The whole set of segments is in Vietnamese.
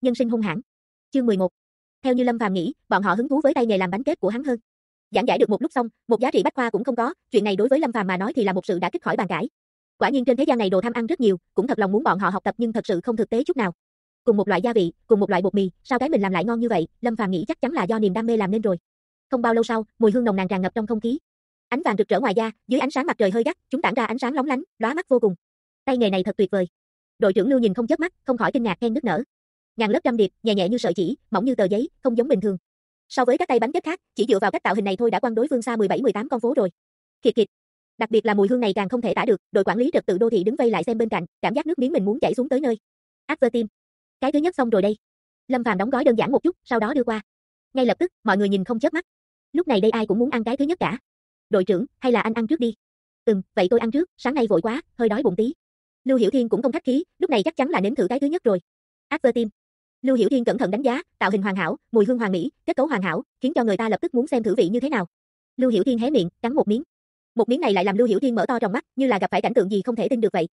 Nhân sinh hung hãn. Chương 11. Theo như Lâm Phàm nghĩ, bọn họ hứng thú với tay nghề làm bánh kết của hắn hơn. Giảng giải được một lúc xong, một giá trị bách khoa cũng không có, chuyện này đối với Lâm Phàm mà nói thì là một sự đả kích khỏi bàn cãi. Quả nhiên trên thế gian này đồ tham ăn rất nhiều, cũng thật lòng muốn bọn họ học tập nhưng thật sự không thực tế chút nào. Cùng một loại gia vị, cùng một loại bột mì, sao cái mình làm lại ngon như vậy? Lâm Phàm nghĩ chắc chắn là do niềm đam mê làm nên rồi. Không bao lâu sau, mùi hương nồng nàn tràn ngập trong không khí. Ánh vàng rực rỡ ngoài da, dưới ánh sáng mặt trời hơi gắt, chúng tản ra ánh sáng lóng lánh, lóa mắt vô cùng. Tay nghề này thật tuyệt vời. Đội trưởng Lưu nhìn không chớp mắt, không khỏi kinh ngạc khen nức nở. Ngàn lớp trăm điệp, nhẹ nhẹ như sợi chỉ, mỏng như tờ giấy, không giống bình thường. So với các tay bánh kết khác, chỉ dựa vào cách tạo hình này thôi đã quăng đối phương xa 17-18 con phố rồi. Kiệt kiệt. Đặc biệt là mùi hương này càng không thể tả được, đội quản lý trật tự đô thị đứng vây lại xem bên cạnh, cảm giác nước miếng mình muốn chảy xuống tới nơi. Advertim. Cái thứ nhất xong rồi đây. Lâm Phàm đóng gói đơn giản một chút, sau đó đưa qua. Ngay lập tức, mọi người nhìn không chớp mắt. Lúc này đây ai cũng muốn ăn cái thứ nhất cả. Đội trưởng, hay là anh ăn trước đi? Vậy tôi ăn trước, sáng nay vội quá, hơi đói bụng tí. Lưu Hiểu Thiên cũng không khách khí, lúc này chắc chắn là nếm thử cái thứ nhất rồi. Advertim. Lưu Hiểu Thiên cẩn thận đánh giá, tạo hình hoàn hảo, mùi hương hoàn mỹ, kết cấu hoàn hảo, khiến cho người ta lập tức muốn xem thử vị như thế nào. Lưu Hiểu Thiên hé miệng, cắn một miếng. Một miếng này lại làm Lưu Hiểu Thiên mở to tròng mắt, như là gặp phải cảnh tượng gì không thể tin được vậy.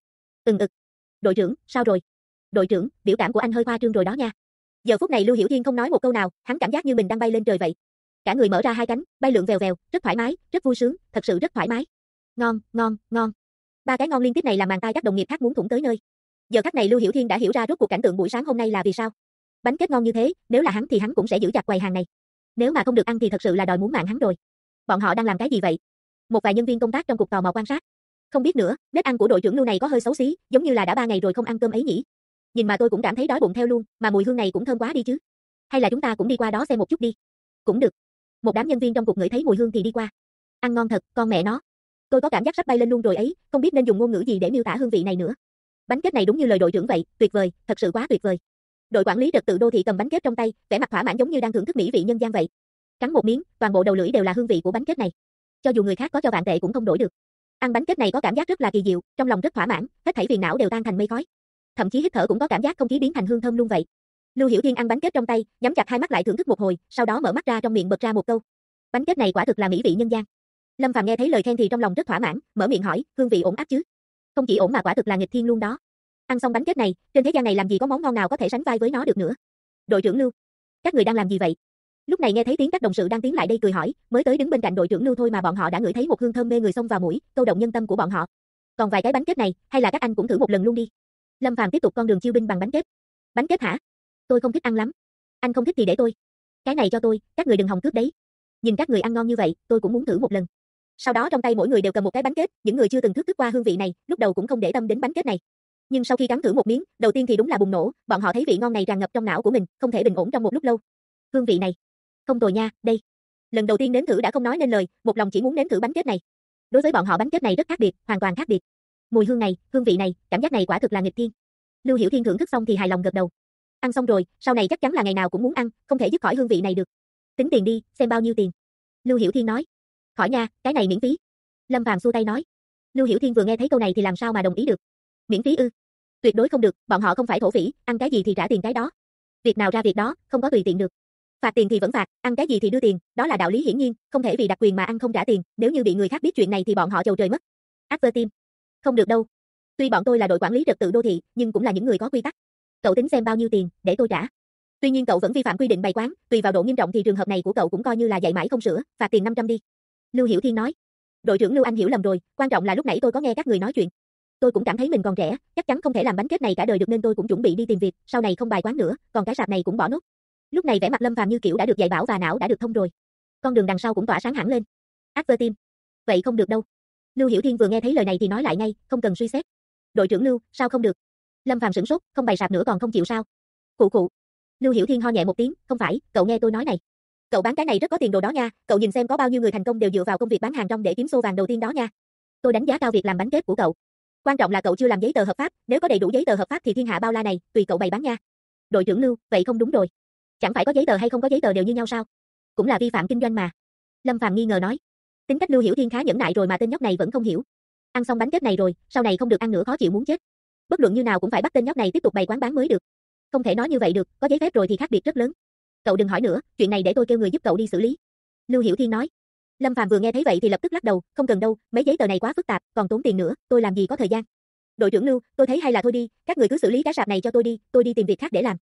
Đội trưởng, sao rồi? Đội trưởng, biểu cảm của anh hơi khoa trương rồi đó nha. Giờ phút này Lưu Hiểu Thiên không nói một câu nào, hắn cảm giác như mình đang bay lên trời vậy. Cả người mở ra hai cánh, bay lượn vèo vèo, rất thoải mái, rất vui sướng, thật sự rất thoải mái. Ngon, ngon, ngon. Ba cái ngon liên tiếp này làm màn tai các đồng nghiệp khác muốn thủng tới nơi. Giờ khắc này Lưu Hiểu Thiên đã hiểu ra rốt cuộc cảnh tượng buổi sáng hôm nay là vì sao. Bánh kết ngon như thế, nếu là hắn thì hắn cũng sẽ giữ chặt quầy hàng này. Nếu mà không được ăn thì thật sự là đòi muốn mạng hắn rồi. Bọn họ đang làm cái gì vậy? Một vài nhân viên công tác trong cục tò mò quan sát. Không biết nữa, nết ăn của đội trưởng Lưu này có hơi xấu xí, giống như là đã 3 ngày rồi không ăn cơm ấy nhỉ. Nhìn mà tôi cũng cảm thấy đói bụng theo luôn, mà mùi hương này cũng thơm quá đi chứ. Hay là chúng ta cũng đi qua đó xem một chút đi. Cũng được. Một đám nhân viên trong cục ngửi thấy mùi hương thì đi qua. Ăn ngon thật, con mẹ nó. Tôi có cảm giác sắp bay lên luôn rồi ấy, không biết nên dùng ngôn ngữ gì để miêu tả hương vị này nữa. Bánh kết này đúng như lời đội trưởng vậy, tuyệt vời, thật sự quá tuyệt vời. Đội quản lý trật tự đô thị cầm bánh kết trong tay, vẻ mặt thỏa mãn giống như đang thưởng thức mỹ vị nhân gian vậy. Cắn một miếng, toàn bộ đầu lưỡi đều là hương vị của bánh kết này. Cho dù người khác có cho vạn tệ cũng không đổi được. Ăn bánh kết này có cảm giác rất là kỳ diệu, trong lòng rất thỏa mãn, hết thảy phiền não đều tan thành mây khói. Thậm chí hít thở cũng có cảm giác không khí biến thành hương thơm luôn vậy. Lưu Hiểu Thiên ăn bánh kết trong tay, nhắm chặt hai mắt lại thưởng thức một hồi, sau đó mở mắt ra trong miệng bật ra một câu. Bánh kết này quả thực là mỹ vị nhân gian. Lâm Phàm nghe thấy lời khen thì trong lòng rất thỏa mãn, mở miệng hỏi, hương vị ổn áp chứ? Không chỉ ổn mà quả thực là nghịch thiên luôn đó. Ăn xong bánh kết này, trên thế gian này làm gì có món ngon nào có thể sánh vai với nó được nữa. Đội trưởng Lưu, các người đang làm gì vậy? Lúc này nghe thấy tiếng các đồng sự đang tiến lại đây cười hỏi, mới tới đứng bên cạnh đội trưởng Lưu thôi mà bọn họ đã ngửi thấy một hương thơm mê người xông vào mũi, câu động nhân tâm của bọn họ. Còn vài cái bánh kết này, hay là các anh cũng thử một lần luôn đi. Lâm Phàm tiếp tục con đường chiêu binh bằng bánh kết. Bánh kết hả? Tôi không thích ăn lắm. Anh không thích thì để tôi. Cái này cho tôi, các người đừng hòng cướp đấy. Nhìn các người ăn ngon như vậy, tôi cũng muốn thử một lần. Sau đó trong tay mỗi người đều cầm một cái bánh kết, những người chưa từng thức qua hương vị này, lúc đầu cũng không để tâm đến bánh kết này. Nhưng sau khi cắn thử một miếng, đầu tiên thì đúng là bùng nổ, bọn họ thấy vị ngon này tràn ngập trong não của mình, không thể bình ổn trong một lúc lâu. Hương vị này, không tồi nha, đây. Lần đầu tiên nếm thử đã không nói nên lời, một lòng chỉ muốn nếm thử bánh kết này. Đối với bọn họ bánh kết này rất khác biệt, hoàn toàn khác biệt. Mùi hương này, hương vị này, cảm giác này quả thực là nghịch thiên. Lưu Hiểu Thiên thưởng thức xong thì hài lòng gật đầu. Ăn xong rồi, sau này chắc chắn là ngày nào cũng muốn ăn, không thể dứt khỏi hương vị này được. Tính tiền đi, xem bao nhiêu tiền. Lưu Hiểu Thiên nói. Khỏi nha, cái này miễn phí. Lâm Phàm xua tay nói. Lưu Hiểu Thiên vừa nghe thấy câu này thì làm sao mà đồng ý được. Miễn phí ư? Tuyệt đối không được, bọn họ không phải thổ phỉ, ăn cái gì thì trả tiền cái đó. Việc nào ra việc đó, không có tùy tiện được. Phạt tiền thì vẫn phạt, ăn cái gì thì đưa tiền, đó là đạo lý hiển nhiên, không thể vì đặc quyền mà ăn không trả tiền, nếu như bị người khác biết chuyện này thì bọn họ chầu trời mất. Advertim. Không được đâu. Tuy bọn tôi là đội quản lý trật tự đô thị, nhưng cũng là những người có quy tắc. Cậu tính xem bao nhiêu tiền, để tôi trả. Tuy nhiên cậu vẫn vi phạm quy định bày quán, tùy vào độ nghiêm trọng thì trường hợp này của cậu cũng coi như là dạy mãi không sửa, phạt tiền 500 đi. Lưu Hiểu Thiên nói. Đội trưởng Lưu anh hiểu lầm rồi, quan trọng là lúc nãy tôi có nghe các người nói chuyện. Tôi cũng cảm thấy mình còn trẻ, chắc chắn không thể làm bánh kết này cả đời được nên tôi cũng chuẩn bị đi tìm việc, sau này không bài quán nữa, còn cái sạp này cũng bỏ nốt. Lúc này vẻ mặt Lâm Phàm như kiểu đã được dạy bảo và não đã được thông rồi. Con đường đằng sau cũng tỏa sáng hẳn lên. Advertim. Vậy không được đâu. Lưu Hiểu Thiên vừa nghe thấy lời này thì nói lại ngay, không cần suy xét. Đội trưởng Lưu, sao không được? Lâm Phàm sửng sốt, không bày sạp nữa còn không chịu sao? Khụ khụ. Lưu Hiểu Thiên ho nhẹ một tiếng, không phải, cậu nghe tôi nói này. Cậu bán cái này rất có tiền đồ đó nha, cậu nhìn xem có bao nhiêu người thành công đều dựa vào công việc bán hàng rong để kiếm xô vàng đầu tiên đó nha. Tôi đánh giá cao việc làm bánh kết của cậu. Quan trọng là cậu chưa làm giấy tờ hợp pháp, nếu có đầy đủ giấy tờ hợp pháp thì thiên hạ bao la này, tùy cậu bày bán nha. Đội trưởng Lưu, vậy không đúng rồi. Chẳng phải có giấy tờ hay không có giấy tờ đều như nhau sao? Cũng là vi phạm kinh doanh mà. Lâm Phàm nghi ngờ nói. Tính cách Lưu Hiểu Thiên khá nhẫn nại rồi mà tên nhóc này vẫn không hiểu. Ăn xong bánh kết này rồi, sau này không được ăn nữa khó chịu muốn chết. Bất luận như nào cũng phải bắt tên nhóc này tiếp tục bày quán bán mới được. Không thể nói như vậy được, có giấy phép rồi thì khác biệt rất lớn. Cậu đừng hỏi nữa, chuyện này để tôi kêu người giúp cậu đi xử lý. Lưu Hiểu Thiên nói. Lâm Phàm vừa nghe thấy vậy thì lập tức lắc đầu, không cần đâu, mấy giấy tờ này quá phức tạp, còn tốn tiền nữa, tôi làm gì có thời gian. Đội trưởng Lưu, tôi thấy hay là thôi đi, các người cứ xử lý cái sạp này cho tôi đi tìm việc khác để làm.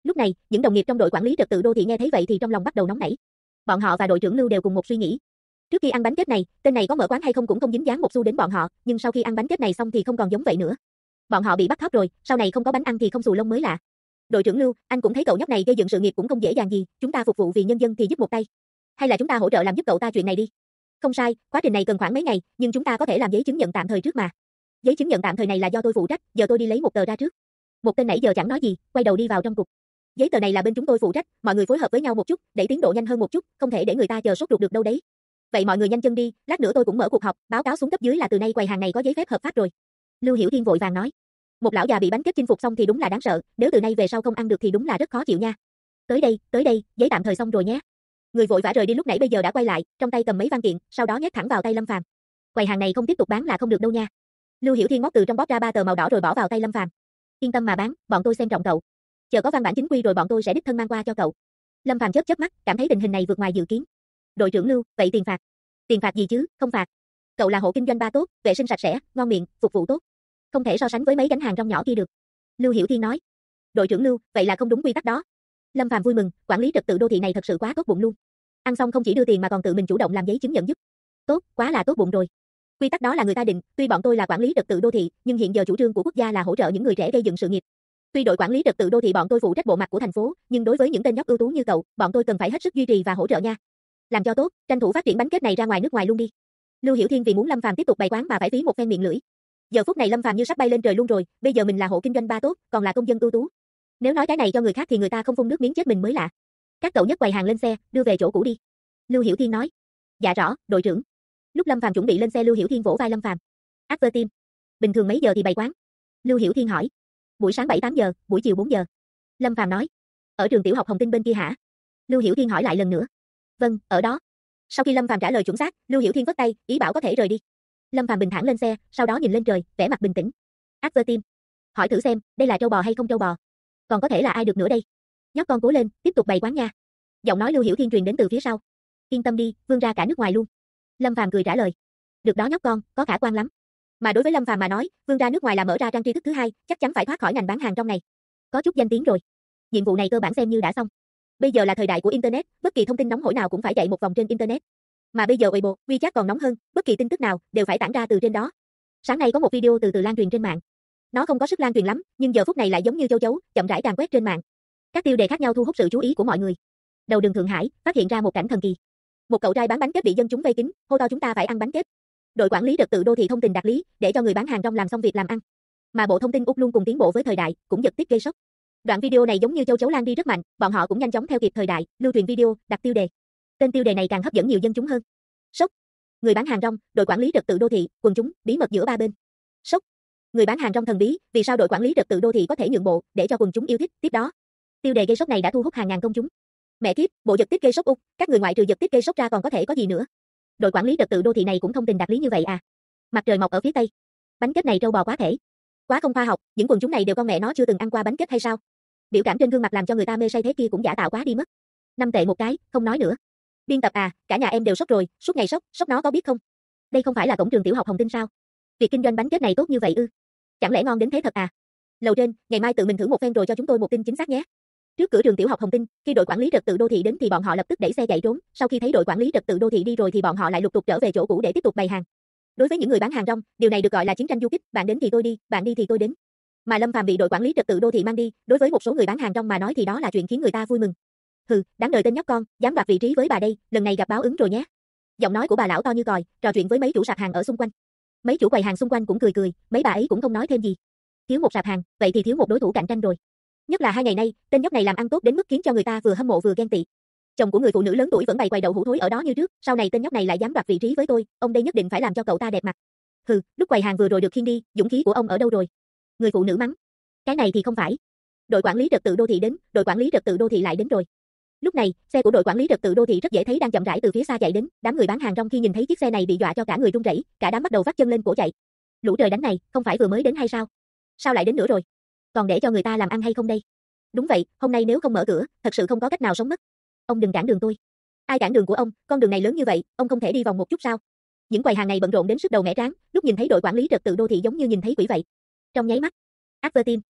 Lúc này, những đồng nghiệp trong đội quản lý trật tự đô thị nghe thấy vậy thì trong lòng bắt đầu nóng nảy. Bọn họ và đội trưởng Lưu đều cùng một suy nghĩ. Trước khi ăn bánh kết này, tên này có mở quán hay không cũng không dính dáng một xu đến bọn họ, nhưng sau khi ăn bánh kết này xong thì không còn giống vậy nữa. Bọn họ bị bắt cóc rồi, sau này không có bánh ăn thì không xù lông mới lạ. Đội trưởng Lưu, anh cũng thấy cậu nhóc này gây dựng sự nghiệp cũng không dễ dàng gì, chúng ta phục vụ vì nhân dân thì giúp một tay. Hay là chúng ta hỗ trợ làm giúp cậu ta chuyện này đi. Không sai, quá trình này cần khoảng mấy ngày, nhưng chúng ta có thể làm giấy chứng nhận tạm thời trước mà. Giấy chứng nhận tạm thời này là do tôi phụ trách, giờ tôi đi lấy một tờ ra trước. Một tên nãy giờ chẳng nói gì, quay đầu đi vào trong cục. Giấy tờ này là bên chúng tôi phụ trách, mọi người phối hợp với nhau một chút, để tiến độ nhanh hơn một chút, không thể để người ta chờ sốt ruột được đâu đấy. Vậy mọi người nhanh chân đi, lát nữa tôi cũng mở cuộc họp, báo cáo xuống cấp dưới là từ nay quầy hàng này có giấy phép hợp pháp rồi. Lưu Hiểu Thiên vội vàng nói. Một lão già bị bánh kết chinh phục xong thì đúng là đáng sợ, nếu từ nay về sau không ăn được thì đúng là rất khó chịu nha. Tới đây, giấy tạm thời xong rồi nhé. Người vội vã rời đi lúc nãy bây giờ đã quay lại, trong tay cầm mấy văn kiện, sau đó nhét thẳng vào tay Lâm Phàm. Quầy hàng này không tiếp tục bán là không được đâu nha. Lưu Hiểu Thiên móc từ trong bóp ra 3 tờ màu đỏ rồi bỏ vào tay Lâm Phàm. Yên tâm mà bán, bọn tôi xem trọng cậu. Chờ có văn bản chính quy rồi bọn tôi sẽ đích thân mang qua cho cậu. Lâm Phàm chớp chớp mắt, cảm thấy tình hình này vượt ngoài dự kiến. Đội trưởng Lưu, vậy tiền phạt? Tiền phạt gì chứ, không phạt. Cậu là hộ kinh doanh ba tốt, vệ sinh sạch sẽ, ngon miệng, phục vụ tốt. Không thể so sánh với mấy gánh hàng rong nhỏ kia được. Lưu Hiểu Thiên nói. Đội trưởng Lưu, vậy là không đúng quy tắc đó. Lâm Phàm vui mừng, quản lý trật tự đô thị này thật sự quá tốt bụng luôn. Ăn xong không chỉ đưa tiền mà còn tự mình chủ động làm giấy chứng nhận giúp. Tốt, quá là tốt bụng rồi. Quy tắc đó là người ta định, tuy bọn tôi là quản lý trật tự đô thị, nhưng hiện giờ chủ trương của quốc gia là hỗ trợ những người trẻ gây dựng sự nghiệp. Tuy đội quản lý trật tự đô thị bọn tôi phụ trách bộ mặt của thành phố, nhưng đối với những tên nhóc ưu tú như cậu, bọn tôi cần phải hết sức duy trì và hỗ trợ nha. Làm cho tốt, tranh thủ phát triển bánh kết này ra ngoài nước ngoài luôn đi. Lưu Hiểu Thiên vì muốn Lâm Phàm tiếp tục bày quán mà phải phí một phen miệng lưỡi. Giờ phút này Lâm Phàm như sắp bay lên trời luôn rồi, bây giờ mình là hộ kinh doanh ba tốt, còn là công dân ưu tú. Nếu nói cái này cho người khác thì người ta không phun nước miếng chết mình mới lạ. Các cậu nhấc quầy hàng lên xe, đưa về chỗ cũ đi. Lưu Hiểu Thiên nói. Dạ rõ, đội trưởng. Lúc Lâm Phàm chuẩn bị lên xe Lưu Hiểu Thiên vỗ vai Lâm Phàm. Advertime. Bình thường mấy giờ thì bày quán? Lưu Hiểu Thiên hỏi. Buổi sáng 7-8 giờ, buổi chiều 4 giờ. Lâm Phàm nói. Ở trường tiểu học Hồng Tinh bên kia hả? Lưu Hiểu Thiên hỏi lại lần nữa. Vâng, ở đó. Sau khi Lâm Phàm trả lời chuẩn xác, Lưu Hiểu Thiên vất tay, ý bảo có thể rời đi. Lâm Phàm bình thản lên xe, sau đó nhìn lên trời, vẻ mặt bình tĩnh. Advertime. Hỏi thử xem, đây là trâu bò hay không trâu bò? Còn có thể là ai được nữa đây? Nhóc con cố lên, tiếp tục bày quán nha. Giọng nói Lưu Hiểu Thiên truyền đến từ phía sau. Yên tâm đi, vươn ra cả nước ngoài luôn. Lâm Phàm cười trả lời. Được đó nhóc con, có khả quan lắm. Mà đối với Lâm Phàm mà nói, vươn ra nước ngoài là mở ra trang tri thức thứ hai, chắc chắn phải thoát khỏi ngành bán hàng trong này. Có chút danh tiếng rồi. Nhiệm vụ này cơ bản xem như đã xong. Bây giờ là thời đại của internet, bất kỳ thông tin nóng hổi nào cũng phải chạy một vòng trên internet. Mà bây giờ Weibo, WeChat còn nóng hơn, bất kỳ tin tức nào đều phải tản ra từ trên đó. Sáng nay có một video từ từ lan truyền trên mạng. Nó không có sức lan truyền lắm, nhưng giờ phút này lại giống như châu chấu, chậm rãi càn quét trên mạng. Các tiêu đề khác nhau thu hút sự chú ý của mọi người. Đầu đường Thượng Hải phát hiện ra một cảnh thần kỳ. Một cậu trai bán bánh kết bị dân chúng vây kín, hô to chúng ta phải ăn bánh kết. Đội quản lý trật tự đô thị thông tình đạt lý, để cho người bán hàng rong làm xong việc làm ăn. Mà Bộ Thông tin Úc luôn cùng tiến bộ với thời đại, cũng giật tít gây sốc. Đoạn video này giống như châu chấu lan đi rất mạnh, bọn họ cũng nhanh chóng theo kịp thời đại, lưu truyền video, đặt tiêu đề. Tên tiêu đề này càng hấp dẫn nhiều dân chúng hơn. Sốc. Người bán hàng rong, đội quản lý trật tự đô thị, quần chúng, bí mật giữa ba bên. Sốc. Người bán hàng rong thần bí, vì sao đội quản lý trật tự đô thị có thể nhượng bộ, để cho quần chúng yêu thích, tiếp đó. Tiêu đề gây sốc này đã thu hút hàng ngàn công chúng. Mẹ kiếp, bộ giật tít gây sốc Úc, các người ngoại trừ giật tít gây sốc ra còn có thể có gì nữa? Đội quản lý trật tự đô thị này cũng thông tình đạt lý như vậy à? Mặt trời mọc ở phía tây. Bánh kết này trâu bò quá thể. Quá không khoa học, những quần chúng này đều con mẹ nó chưa từng ăn qua bánh kết hay sao? Biểu cảm trên gương mặt làm cho người ta mê say thế kia cũng giả tạo quá đi mất. 5 tệ một cái, không nói nữa. Biên tập à, cả nhà em đều sốc rồi, suốt ngày sốc nó có biết không? Đây không phải là cổng trường tiểu học Hồng Tinh sao? Việc kinh doanh bánh kết này tốt như vậy ư? Chẳng lẽ ngon đến thế thật à? Lầu trên, ngày mai tự mình thử một phen rồi cho chúng tôi một tin chính xác nhé. Trước cửa trường tiểu học Hồng Tinh, khi đội quản lý trật tự đô thị đến thì bọn họ lập tức đẩy xe chạy trốn, sau khi thấy đội quản lý trật tự đô thị đi rồi thì bọn họ lại lục tục trở về chỗ cũ để tiếp tục bày hàng. Đối với những người bán hàng rong, điều này được gọi là chiến tranh du kích, bạn đến thì tôi đi, bạn đi thì tôi đến. Mà Lâm Phàm bị đội quản lý trật tự đô thị mang đi, đối với một số người bán hàng rong mà nói thì đó là chuyện khiến người ta vui mừng. Hừ, đáng đời tên nhóc con, dám đoạt vị trí với bà đây, lần này gặp báo ứng rồi nhé. Giọng nói của bà lão to như còi, trò chuyện với mấy chủ sạp hàng ở xung quanh. Mấy chủ quầy hàng xung quanh cũng cười cười, mấy bà ấy cũng không nói thêm gì. Thiếu một sạp hàng, vậy thì thiếu một đối thủ cạnh tranh rồi. Nhất là 2 ngày nay, tên nhóc này làm ăn tốt đến mức khiến cho người ta vừa hâm mộ vừa ghen tị. Chồng của người phụ nữ lớn tuổi vẫn bày quầy đậu hũ thối ở đó như trước, sau này tên nhóc này lại dám đoạt vị trí với tôi, ông đây nhất định phải làm cho cậu ta đẹp mặt. Hừ, lúc quầy hàng vừa rồi được khiêng đi, dũng khí của ông ở đâu rồi? Người phụ nữ mắng. Cái này thì không phải. Đội quản lý trật tự đô thị đến, đội quản lý trật tự đô thị lại đến rồi. Lúc này, xe của đội quản lý trật tự đô thị rất dễ thấy đang chậm rãi từ phía xa chạy đến, đám người bán hàng rong khi nhìn thấy chiếc xe này bị dọa cho cả người run rẩy, cả đám bắt đầu vắt chân lên cổ chạy. Lũ trời đánh này, không phải vừa mới đến hay sao? Sao lại đến nữa rồi? Còn để cho người ta làm ăn hay không đây? Đúng vậy, hôm nay nếu không mở cửa, thật sự không có cách nào sống mất. Ông đừng cản đường tôi. Ai cản đường của ông, con đường này lớn như vậy, ông không thể đi vòng một chút sao? Những quầy hàng này bận rộn đến sức đầu mẻ trán, lúc nhìn thấy đội quản lý trật tự đô thị giống như nhìn thấy quỷ vậy. Trong nháy mắt. Advertime.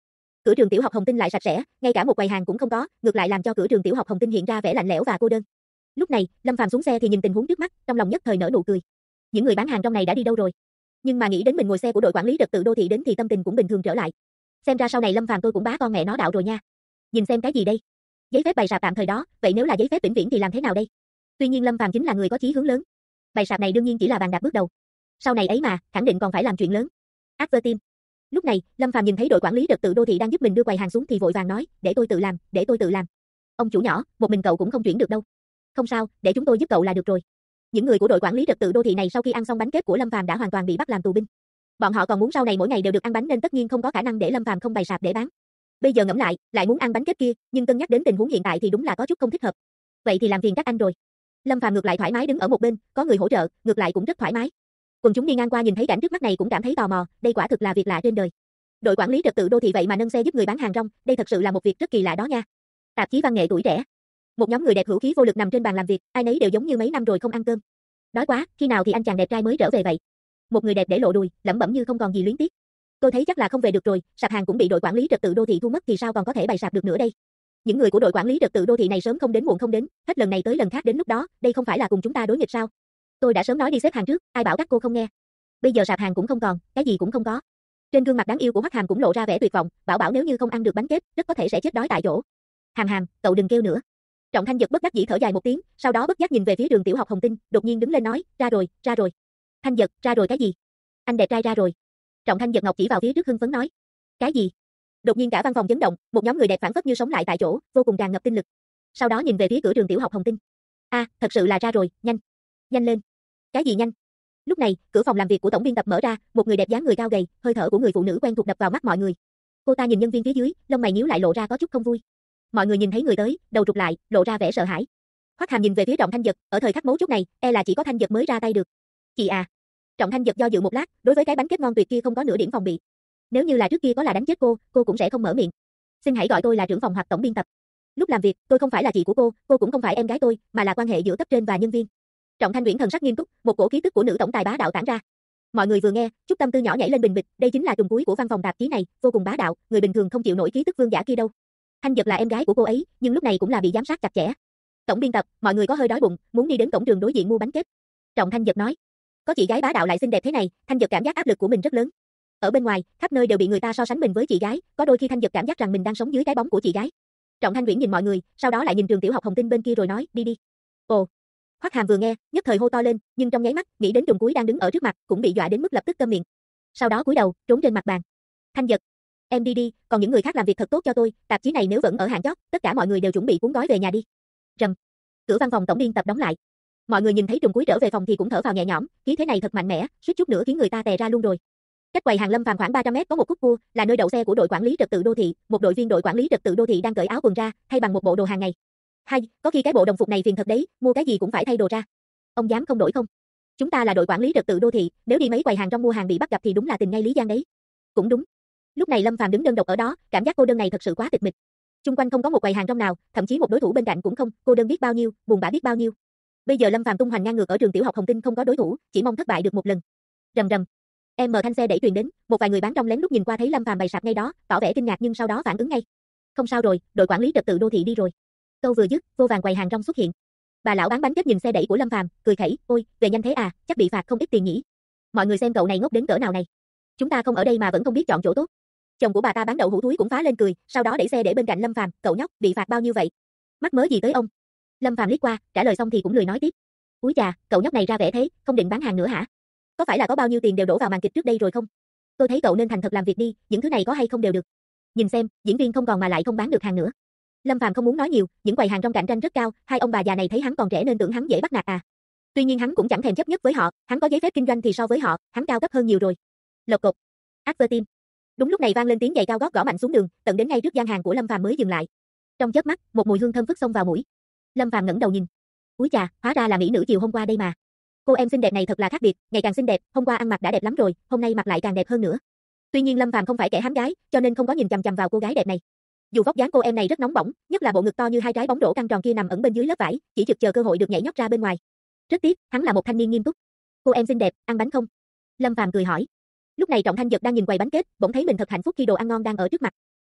Cửa trường tiểu học Hồng Tinh lại sạch sẽ, ngay cả một quầy hàng cũng không có, ngược lại làm cho cửa trường tiểu học Hồng Tinh hiện ra vẻ lạnh lẽo và cô đơn. Lúc này, Lâm Phàm xuống xe thì nhìn tình huống trước mắt, trong lòng nhất thời nở nụ cười. Những người bán hàng trong này đã đi đâu rồi? Nhưng mà nghĩ đến mình ngồi xe của đội quản lý trật tự đô thị đến thì tâm tình cũng bình thường trở lại. Xem ra sau này Lâm Phàm tôi cũng bá con mẹ nó đạo rồi nha. Nhìn xem cái gì đây? Giấy phép bày sạp tạm thời đó, vậy nếu là giấy phép vĩnh viễn thì làm thế nào đây? Tuy nhiên Lâm Phàm chính là người có chí hướng lớn. Bày sạp này đương nhiên chỉ là bàn đạp bước đầu. Sau này ấy mà, khẳng định còn phải làm chuyện lớn. Advertime. Lúc này, Lâm Phàm nhìn thấy đội quản lý trật tự đô thị đang giúp mình đưa quầy hàng xuống thì vội vàng nói, để tôi tự làm, để tôi tự làm. Ông chủ nhỏ, một mình cậu cũng không chuyển được đâu. Không sao, để chúng tôi giúp cậu là được rồi. Những người của đội quản lý trật tự đô thị này sau khi ăn xong bánh kết của Lâm Phàm đã hoàn toàn bị bắt làm tù binh. Bọn họ còn muốn sau này mỗi ngày đều được ăn bánh nên tất nhiên không có khả năng để Lâm Phàm không bày sạp để bán. Bây giờ ngẫm lại muốn ăn bánh kết kia, nhưng cân nhắc đến tình huống hiện tại thì đúng là có chút không thích hợp. Vậy thì làm phiền các anh rồi. Lâm Phàm ngược lại thoải mái đứng ở một bên, có người hỗ trợ, ngược lại cũng rất thoải mái. Quần chúng đi ngang qua nhìn thấy cảnh trước mắt này cũng cảm thấy tò mò, đây quả thực là việc lạ trên đời. Đội quản lý trật tự đô thị vậy mà nâng xe giúp người bán hàng rong, đây thật sự là một việc rất kỳ lạ đó nha. Tạp chí văn nghệ tuổi trẻ. Một nhóm người đẹp hữu khí vô lực nằm trên bàn làm việc, ai nấy đều giống như mấy năm rồi không ăn cơm. Đói quá, khi nào thì anh chàng đẹp trai mới trở về vậy? Một người đẹp để lộ đùi, lẩm bẩm như không còn gì luyến tiếc. Tôi thấy chắc là không về được rồi, sạp hàng cũng bị đội quản lý trật tự đô thị thu mất thì sao còn có thể bày sạp được nữa đây? Những người của đội quản lý trật tự đô thị này sớm không đến muộn không đến, hết lần này tới lần khác đến lúc đó, đây không phải là cùng chúng ta đối nghịch sao? Tôi đã sớm nói đi xếp hàng trước, ai bảo các cô không nghe? Bây giờ sạp hàng cũng không còn, cái gì cũng không có. Trên gương mặt đáng yêu của Hoắc Hàm cũng lộ ra vẻ tuyệt vọng, bảo nếu như không ăn được bánh kết, rất có thể sẽ chết đói tại chỗ. Hàm, cậu đừng kêu nữa. Trọng Thanh Dật bất đắc dĩ thở dài một tiếng, sau đó bất giác nhìn về phía trường tiểu học Hồng Tinh, đột nhiên đứng lên nói, ra rồi. Thanh Dật, ra rồi cái gì? Anh đẹp trai ra rồi. Trọng Thanh Dật ngọc chỉ vào phía trước hưng phấn nói. Cái gì? Đột nhiên cả văn phòng chấn động, một nhóm người đẹp phảng phất như sống lại tại chỗ, vô cùng tràn ngập tinh lực. Sau đó nhìn về phía cửa trường tiểu học Hồng Tinh. Thật sự là ra rồi, nhanh lên. Cái gì nhanh? Lúc này, cửa phòng làm việc của tổng biên tập mở ra, một người đẹp dáng người cao gầy, hơi thở của người phụ nữ quen thuộc đập vào mắt mọi người. Cô ta nhìn nhân viên phía dưới, lông mày nhíu lại lộ ra có chút không vui. Mọi người nhìn thấy người tới, đầu rụt lại, lộ ra vẻ sợ hãi. Hoắc Hàm nhìn về phía Trọng Thanh Dật, ở thời khắc mấu chốt này, e là chỉ có Thanh Dật mới ra tay được. Chị à. Trọng Thanh Dật do dự một lát, đối với cái bánh kết ngon tuyệt kia không có nửa điểm phòng bị. Nếu như là trước kia có là đánh chết cô cũng sẽ không mở miệng. Xin hãy gọi tôi là trưởng phòng hoặc tổng biên tập. Lúc làm việc, tôi không phải là chị của cô cũng không phải em gái tôi, mà là quan hệ giữa cấp trên và nhân viên. Trọng Thanh Uyển thần sắc nghiêm túc, một cổ khí tức của nữ tổng tài bá đạo tản ra. Mọi người vừa nghe, chút tâm tư nhỏ nhảy lên bình bịch, đây chính là trùng cuối của văn phòng tạp chí này, vô cùng bá đạo, người bình thường không chịu nổi khí tức vương giả kia đâu. Thanh Dật là em gái của cô ấy, nhưng lúc này cũng là bị giám sát chặt chẽ. Tổng biên tập, mọi người có hơi đói bụng, muốn đi đến cổng trường đối diện mua bánh kết. Trọng Thanh Dật nói. Có chị gái bá đạo lại xinh đẹp thế này, Thanh Dật cảm giác áp lực của mình rất lớn. Ở bên ngoài, khắp nơi đều bị người ta so sánh mình với chị gái, có đôi khi Thanh Dật cảm giác rằng mình đang sống dưới cái bóng của chị gái. Trọng Thanh Uyển nhìn mọi người, sau đó lại nhìn trường tiểu học Hồng Tinh bên kia rồi nói, đi. Ồ. Hoắc Hàm vừa nghe, nhất thời hô to lên, nhưng trong nháy mắt, nghĩ đến trùng cuối đang đứng ở trước mặt, cũng bị dọa đến mức lập tức câm miệng. Sau đó cúi đầu, trốn trên mặt bàn. Thanh Dật, em đi, còn những người khác làm việc thật tốt cho tôi, tạp chí này nếu vẫn ở hạng chót, tất cả mọi người đều chuẩn bị cuốn gói về nhà đi. Rầm. Cửa văn phòng tổng biên tập đóng lại. Mọi người nhìn thấy trùng cuối trở về phòng thì cũng thở phào nhẹ nhõm, khí thế này thật mạnh mẽ, suýt chút nữa khiến người ta tè ra luôn rồi. Cách quầy hàng Lâm Phàm khoảng 300 mét có một khúc cua, là nơi đậu xe của đội quản lý trật tự đô thị, một đội viên đội quản lý trật tự đô thị đang cởi áo quần ra, thay bằng một bộ đồ hàng ngày. Hay, có khi cái bộ đồng phục này phiền thật đấy, mua cái gì cũng phải thay đồ ra. Ông dám không đổi không? Chúng ta là đội quản lý trật tự đô thị, nếu đi mấy quầy hàng trong mua hàng bị bắt gặp thì đúng là tình ngay lý giang đấy. Cũng đúng. Lúc này Lâm Phàm đứng đơn độc ở đó, cảm giác cô đơn này thật sự quá tịch mịch. Xung quanh không có một quầy hàng trong nào, thậm chí một đối thủ bên cạnh cũng không, cô đơn biết bao nhiêu, buồn bã biết bao nhiêu. Bây giờ Lâm Phàm tung hoành ngang ngược ở trường tiểu học Hồng Tinh không có đối thủ, chỉ mong thất bại được một lần. Rầm. Em mở thanh xe đẩy truyền đến, một vài người bán rong lén lút nhìn qua thấy Lâm Phàm bày sạp ngay đó, tỏ vẻ kinh ngạc nhưng sau đó phản ứng ngay. Không sao rồi, đội quản lý trật tự đô thị đi rồi. Câu vừa dứt, vô vàn quầy hàng rong xuất hiện. Bà lão bán bánh kết nhìn xe đẩy của Lâm Phàm, cười khẩy, ôi, về nhanh thế à, chắc bị phạt không ít tiền nhỉ. Mọi người xem cậu này ngốc đến cỡ nào này. Chúng ta không ở đây mà vẫn không biết chọn chỗ tốt. Chồng của bà ta bán đậu hũ thúi cũng phá lên cười, sau đó đẩy xe để bên cạnh Lâm Phàm, cậu nhóc, bị phạt bao nhiêu vậy? Mắc mớ gì tới ông? Lâm Phàm liếc qua, trả lời xong thì cũng lười nói tiếp. Úi chà, cậu nhóc này ra vẻ thế, không định bán hàng nữa hả? Có phải là có bao nhiêu tiền đều đổ vào màn kịch trước đây rồi không? Tôi thấy cậu nên thành thật làm việc đi, những thứ này có hay không đều được. Nhìn xem, diễn viên không còn mà lại không bán được hàng nữa. Lâm Phàm không muốn nói nhiều, những quầy hàng trong cạnh tranh rất cao, hai ông bà già này thấy hắn còn trẻ nên tưởng hắn dễ bắt nạt à. Tuy nhiên hắn cũng chẳng thèm chấp nhất với họ, hắn có giấy phép kinh doanh thì so với họ, hắn cao cấp hơn nhiều rồi. Lộc cộc. Advertime. Đúng lúc này vang lên tiếng giày cao gót gõ mạnh xuống đường, tận đến ngay trước gian hàng của Lâm Phàm mới dừng lại. Trong chớp mắt, một mùi hương thơm phức xông vào mũi. Lâm Phàm ngẩng đầu nhìn. Úi chà, hóa ra là mỹ nữ chiều hôm qua đây mà. Cô em xinh đẹp này thật là khác biệt, ngày càng xinh đẹp, hôm qua ăn mặc đã đẹp lắm rồi, hôm nay mặc lại càng đẹp hơn nữa. Tuy nhiên Lâm Phàm không phải kẻ hám gái, cho nên không có nhìn chằm chằm vào cô gái đẹp này. Dù vóc dáng cô em này rất nóng bỏng, nhất là bộ ngực to như hai trái bóng rổ căng tròn kia nằm ẩn bên dưới lớp vải, chỉ trực chờ cơ hội được nhảy nhót ra bên ngoài. Rất tiếc, hắn là một thanh niên nghiêm túc. Cô em xinh đẹp, ăn bánh không? Lâm Phàm cười hỏi. Lúc này Trọng Thanh Dật đang nhìn quầy bánh kết, bỗng thấy mình thật hạnh phúc khi đồ ăn ngon đang ở trước mặt.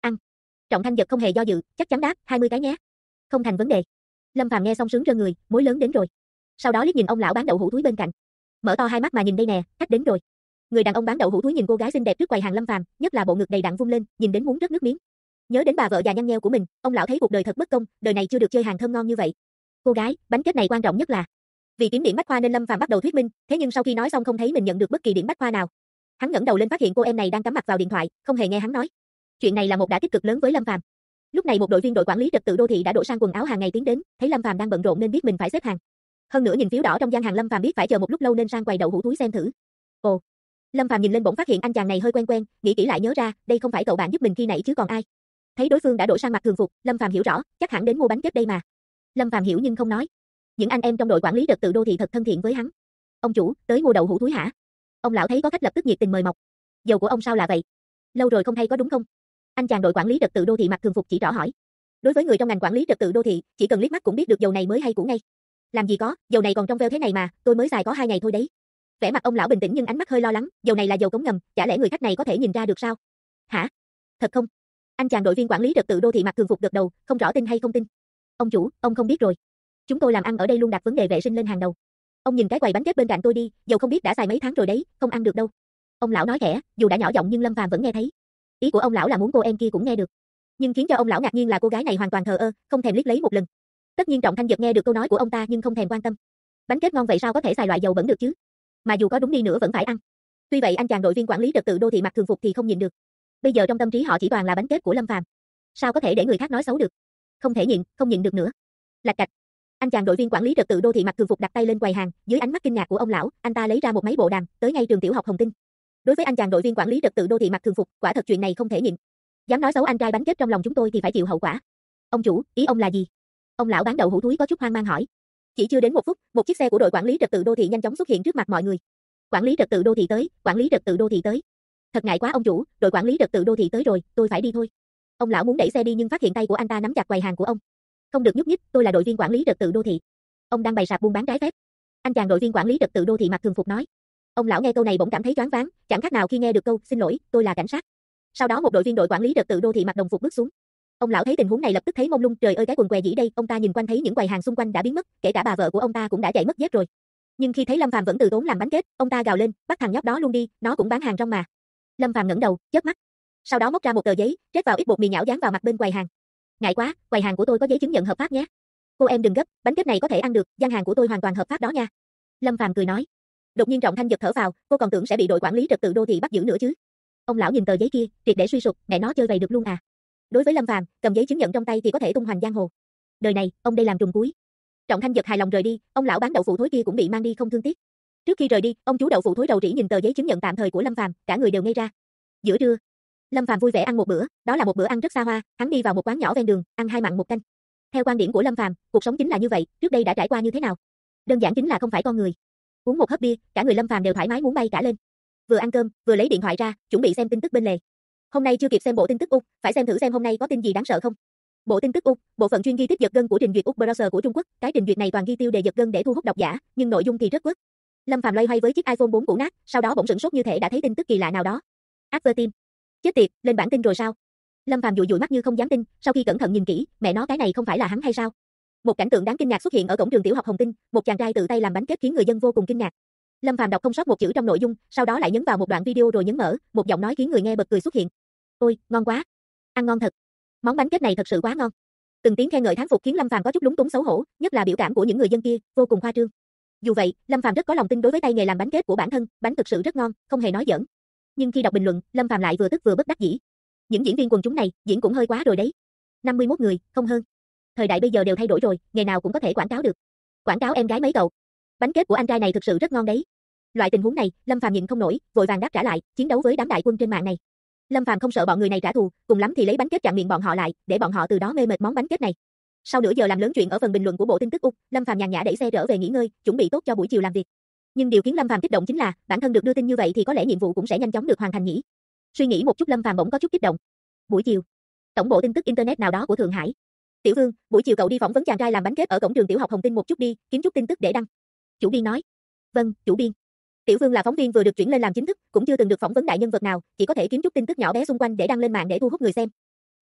Ăn. Trọng Thanh Dật không hề do dự, chắc chắn đáp, 20 cái nhé. Không thành vấn đề. Lâm Phàm nghe xong sướng rơn người, mối lớn đến rồi. Sau đó liếc nhìn ông lão bán đậu hũ thúi bên cạnh. Mở to hai mắt mà nhìn đây nè, khách đến rồi. Người đàn ông bán đậu hũ thúi nhìn cô gái xinh đẹp trước quầy hàng Lâm Phàm, nhất là bộ ngực đầy đặn vung lên, nhìn đến muốn rớt nước miếng. Nhớ đến bà vợ già nhăn nheo của mình, ông lão thấy cuộc đời thật bất công, đời này chưa được chơi hàng thơm ngon như vậy. Cô gái, bánh kết này quan trọng nhất là vì kiếm điểm bách khoa nên Lâm Phàm bắt đầu thuyết minh, thế nhưng sau khi nói xong không thấy mình nhận được bất kỳ điểm bách khoa nào. Hắn ngẩng đầu lên phát hiện cô em này đang cắm mặt vào điện thoại, không hề nghe hắn nói. Chuyện này là một đả kích cực lớn với Lâm Phàm. Lúc này một đội viên đội quản lý trật tự đô thị đã đổ sang quần áo hàng ngày tiến đến, thấy Lâm Phàm đang bận rộn nên biết mình phải xếp hàng. Hơn nữa nhìn phiếu đỏ trong gian hàng Lâm Phàm biết phải chờ một lúc lâu nên sang quầy đậu hũ túi xem thử. Ồ, Lâm Phàm nhìn lên bỗng phát hiện anh chàng này hơi quen quen, nghĩ kỹ lại nhớ ra, đây không phải cậu bạn giúp mình khi nãy chứ còn ai. Thấy đối phương đã đổi sang mặc thường phục, Lâm Phàm hiểu rõ, chắc hẳn đến mua bánh kết đây mà. Lâm Phàm hiểu nhưng không nói. Những anh em trong đội quản lý trật tự đô thị thật thân thiện với hắn. Ông chủ, tới mua đậu hũ túi hả? Ông lão thấy có khách lập tức nhiệt tình mời mọc. Dầu của ông sao là vậy? Lâu rồi không thay có đúng không? Anh chàng đội quản lý trật tự đô thị mặc thường phục chỉ rõ hỏi. Đối với người trong ngành quản lý trật tự đô thị, chỉ cần liếc mắt cũng biết được dầu này mới hay cũ ngay. Làm gì có, dầu này còn trong veo thế này mà, tôi mới xài có 2 ngày thôi đấy. Vẻ mặt ông lão bình tĩnh nhưng ánh mắt hơi lo lắng, dầu này là dầu cống ngầm, chả lẽ người khách này có thể nhìn ra được sao? Hả? Thật không? Anh chàng đội viên quản lý trật tự đô thị mặc thường phục gật đầu, không rõ tin hay không tin. Ông chủ, ông không biết rồi. Chúng tôi làm ăn ở đây luôn đặt vấn đề vệ sinh lên hàng đầu. Ông nhìn cái quầy bánh kết bên cạnh tôi đi, dầu không biết đã xài mấy tháng rồi đấy, không ăn được đâu. Ông lão nói khẽ, dù đã nhỏ giọng nhưng Lâm Phàm vẫn nghe thấy. Ý của ông lão là muốn cô em kia cũng nghe được. Nhưng khiến cho ông lão ngạc nhiên là cô gái này hoàn toàn thờ ơ, không thèm liếc lấy một lần. Tất nhiên Trọng Thanh Dật nghe được câu nói của ông ta nhưng không thèm quan tâm. Bánh kết ngon vậy sao có thể xài loại dầu bẩn được chứ? Mà dù có đúng đi nữa vẫn phải ăn. Tuy vậy anh chàng đội viên quản lý trật tự đô thị mặc thường phục thì không nhịn được. Bây giờ trong tâm trí họ chỉ toàn là bánh kết của Lâm Phàm. Sao có thể để người khác nói xấu được? Không thể nhịn, không nhịn được nữa. Lạch cạch. Anh chàng đội viên quản lý trật tự đô thị mặc thường phục đặt tay lên quầy hàng, dưới ánh mắt kinh ngạc của ông lão, anh ta lấy ra một máy bộ đàm, tới ngay trường tiểu học Hồng Tinh. Đối với anh chàng đội viên quản lý trật tự đô thị mặc thường phục, quả thật chuyện này không thể nhịn. Dám nói xấu anh trai bánh kết trong lòng chúng tôi thì phải chịu hậu quả. Ông chủ, ý ông là gì? Ông lão bán đậu hũ thúi có chút hoang mang hỏi. Chỉ chưa đến 1 phút, một chiếc xe của đội quản lý trật tự đô thị nhanh chóng xuất hiện trước mặt mọi người. Quản lý trật tự đô thị tới, quản lý trật tự đô thị tới. Thật ngại quá ông chủ, đội quản lý trật tự đô thị tới rồi, tôi phải đi thôi. Ông lão muốn đẩy xe đi nhưng phát hiện tay của anh ta nắm chặt quầy hàng của ông. Không được nhúc nhích, tôi là đội viên quản lý trật tự đô thị. Ông đang bày sạp buôn bán trái phép. Anh chàng đội viên quản lý trật tự đô thị mặc thường phục nói. Ông lão nghe câu này bỗng cảm thấy choáng váng, chẳng khác nào khi nghe được câu xin lỗi, tôi là cảnh sát. Sau đó một đội viên đội quản lý trật tự đô thị mặc đồng phục bước xuống. Ông lão thấy tình huống này lập tức thấy mông lung, trời ơi cái quần què gì đây, ông ta nhìn quanh thấy những quầy hàng xung quanh đã biến mất, kể cả bà vợ của ông ta cũng đã chạy mất dép rồi. Nhưng khi thấy Lâm Phàm vẫn từ tốn làm bánh kết, ông ta gào lên, bắt thằng nhóc đó luôn đi, nó cũng bán hàng rong mà. Lâm Phàm ngẩng đầu, chớp mắt. Sau đó móc ra một tờ giấy, trét vào ít bột mì nhão dán vào mặt bên quầy hàng. Ngại quá, quầy hàng của tôi có giấy chứng nhận hợp pháp nhé. Cô em đừng gấp, bánh kết này có thể ăn được, gian hàng của tôi hoàn toàn hợp pháp đó nha. Lâm Phàm cười nói. Đột nhiên Trọng Thanh giật thở vào, cô còn tưởng sẽ bị đội quản lý trật tự đô thị bắt giữ nữa chứ. Ông lão nhìn tờ giấy kia, triệt để suy sụp, mẹ nó chơi vậy được luôn à. Đối với Lâm Phàm, cầm giấy chứng nhận trong tay thì có thể tung hoành giang hồ. Đời này, ông đây làm trùng cuối. Trọng Thanh giật hài lòng rời đi, ông lão bán đậu phụ thối kia cũng bị mang đi không thương tiếc. Trước khi rời đi, ông chú đậu phụ thối rầu rĩ nhìn tờ giấy chứng nhận tạm thời của Lâm Phàm, cả người đều ngây ra. Giữa trưa, Lâm Phàm vui vẻ ăn một bữa, đó là một bữa ăn rất xa hoa, hắn đi vào một quán nhỏ ven đường, ăn 2 mặn 1 canh. Theo quan điểm của Lâm Phàm, cuộc sống chính là như vậy, trước đây đã trải qua như thế nào? Đơn giản chính là không phải con người. Uống một hớp bia, cả người Lâm Phàm đều thoải mái muốn bay cả lên. Vừa ăn cơm, vừa lấy điện thoại ra, chuẩn bị xem tin tức bên lề. Hôm nay chưa kịp xem bộ tin tức Úc, phải xem thử xem hôm nay có tin gì đáng sợ không. Bộ tin tức Úc, bộ phận chuyên ghi tiếp giật gân của trình duyệt Úc Browser của Trung Quốc, cái trình duyệt này toàn ghi tiêu đề giật gân để thu hút độc giả, nhưng nội dung thì rất quất. Lâm Phàm loay hoay với chiếc iPhone 4 cũ nát, sau đó bỗng sửng sốt như thể đã thấy tin tức kỳ lạ nào đó. Advertime. Chết tiệt, lên bản tin rồi sao? Lâm Phàm dụi dụi mắt như không dám tin, sau khi cẩn thận nhìn kỹ, mẹ nó cái này không phải là hắn hay sao? Một cảnh tượng đáng kinh ngạc xuất hiện ở cổng trường tiểu học Hồng Tinh, một chàng trai tự tay làm bánh kết khiến người dân vô cùng kinh ngạc. Lâm Phàm đọc không sót một chữ trong nội dung, sau đó lại nhấn vào một đoạn video rồi nhấn mở, một giọng nói khiến người nghe bật cười xuất hiện. Ôi, ngon quá, ăn ngon thật. Món bánh kết này thật sự quá ngon. Từng tiếng khen ngợi thán phục khiến Lâm Phàm có chút lúng túng xấu hổ, nhất là biểu cảm của những người dân kia, vô cùng khoa trương. Dù vậy, Lâm Phàm rất có lòng tin đối với tay nghề làm bánh kết của bản thân, bánh thực sự rất ngon, không hề nói giỡn. Nhưng khi đọc bình luận, Lâm Phàm lại vừa tức vừa bất đắc dĩ. Những diễn viên quần chúng này, diễn cũng hơi quá rồi đấy. 51 người, không hơn. Thời đại bây giờ đều thay đổi rồi, nghề nào cũng có thể quảng cáo được. Quảng cáo em gái mấy cậu. Bánh kết của anh trai này thực sự rất ngon đấy. Loại tình huống này, Lâm Phàm nhịn không nổi, vội vàng đáp trả lại, chiến đấu với đám đại quân trên mạng này. Lâm Phàm không sợ bọn người này trả thù, cùng lắm thì lấy bánh kết chặn miệng bọn họ lại, để bọn họ từ đó mê mệt món bánh kết này. Sau nửa giờ làm lớn chuyện ở phần bình luận của bộ tin tức Úc, Lâm Phàm nhàn nhã đẩy xe trở về nghỉ ngơi, chuẩn bị tốt cho buổi chiều làm việc. Nhưng điều khiến Lâm Phàm kích động chính là, bản thân được đưa tin như vậy thì có lẽ nhiệm vụ cũng sẽ nhanh chóng được hoàn thành nhỉ. Suy nghĩ một chút Lâm Phàm bỗng có chút kích động. Buổi chiều, tổng bộ tin tức internet nào đó của Thượng Hải. Tiểu Vương, buổi chiều cậu đi phỏng vấn chàng trai làm bánh kết ở cổng trường tiểu học Hồng Tinh một chút đi, kiếm chút tin tức để đăng. Chủ biên nói. Vâng, chủ biên. Tiểu Vương là phóng viên vừa được chuyển lên làm chính thức, cũng chưa từng được phỏng vấn đại nhân vật nào, chỉ có thể kiếm chút tin tức nhỏ bé xung quanh để đăng lên mạng để thu hút người xem.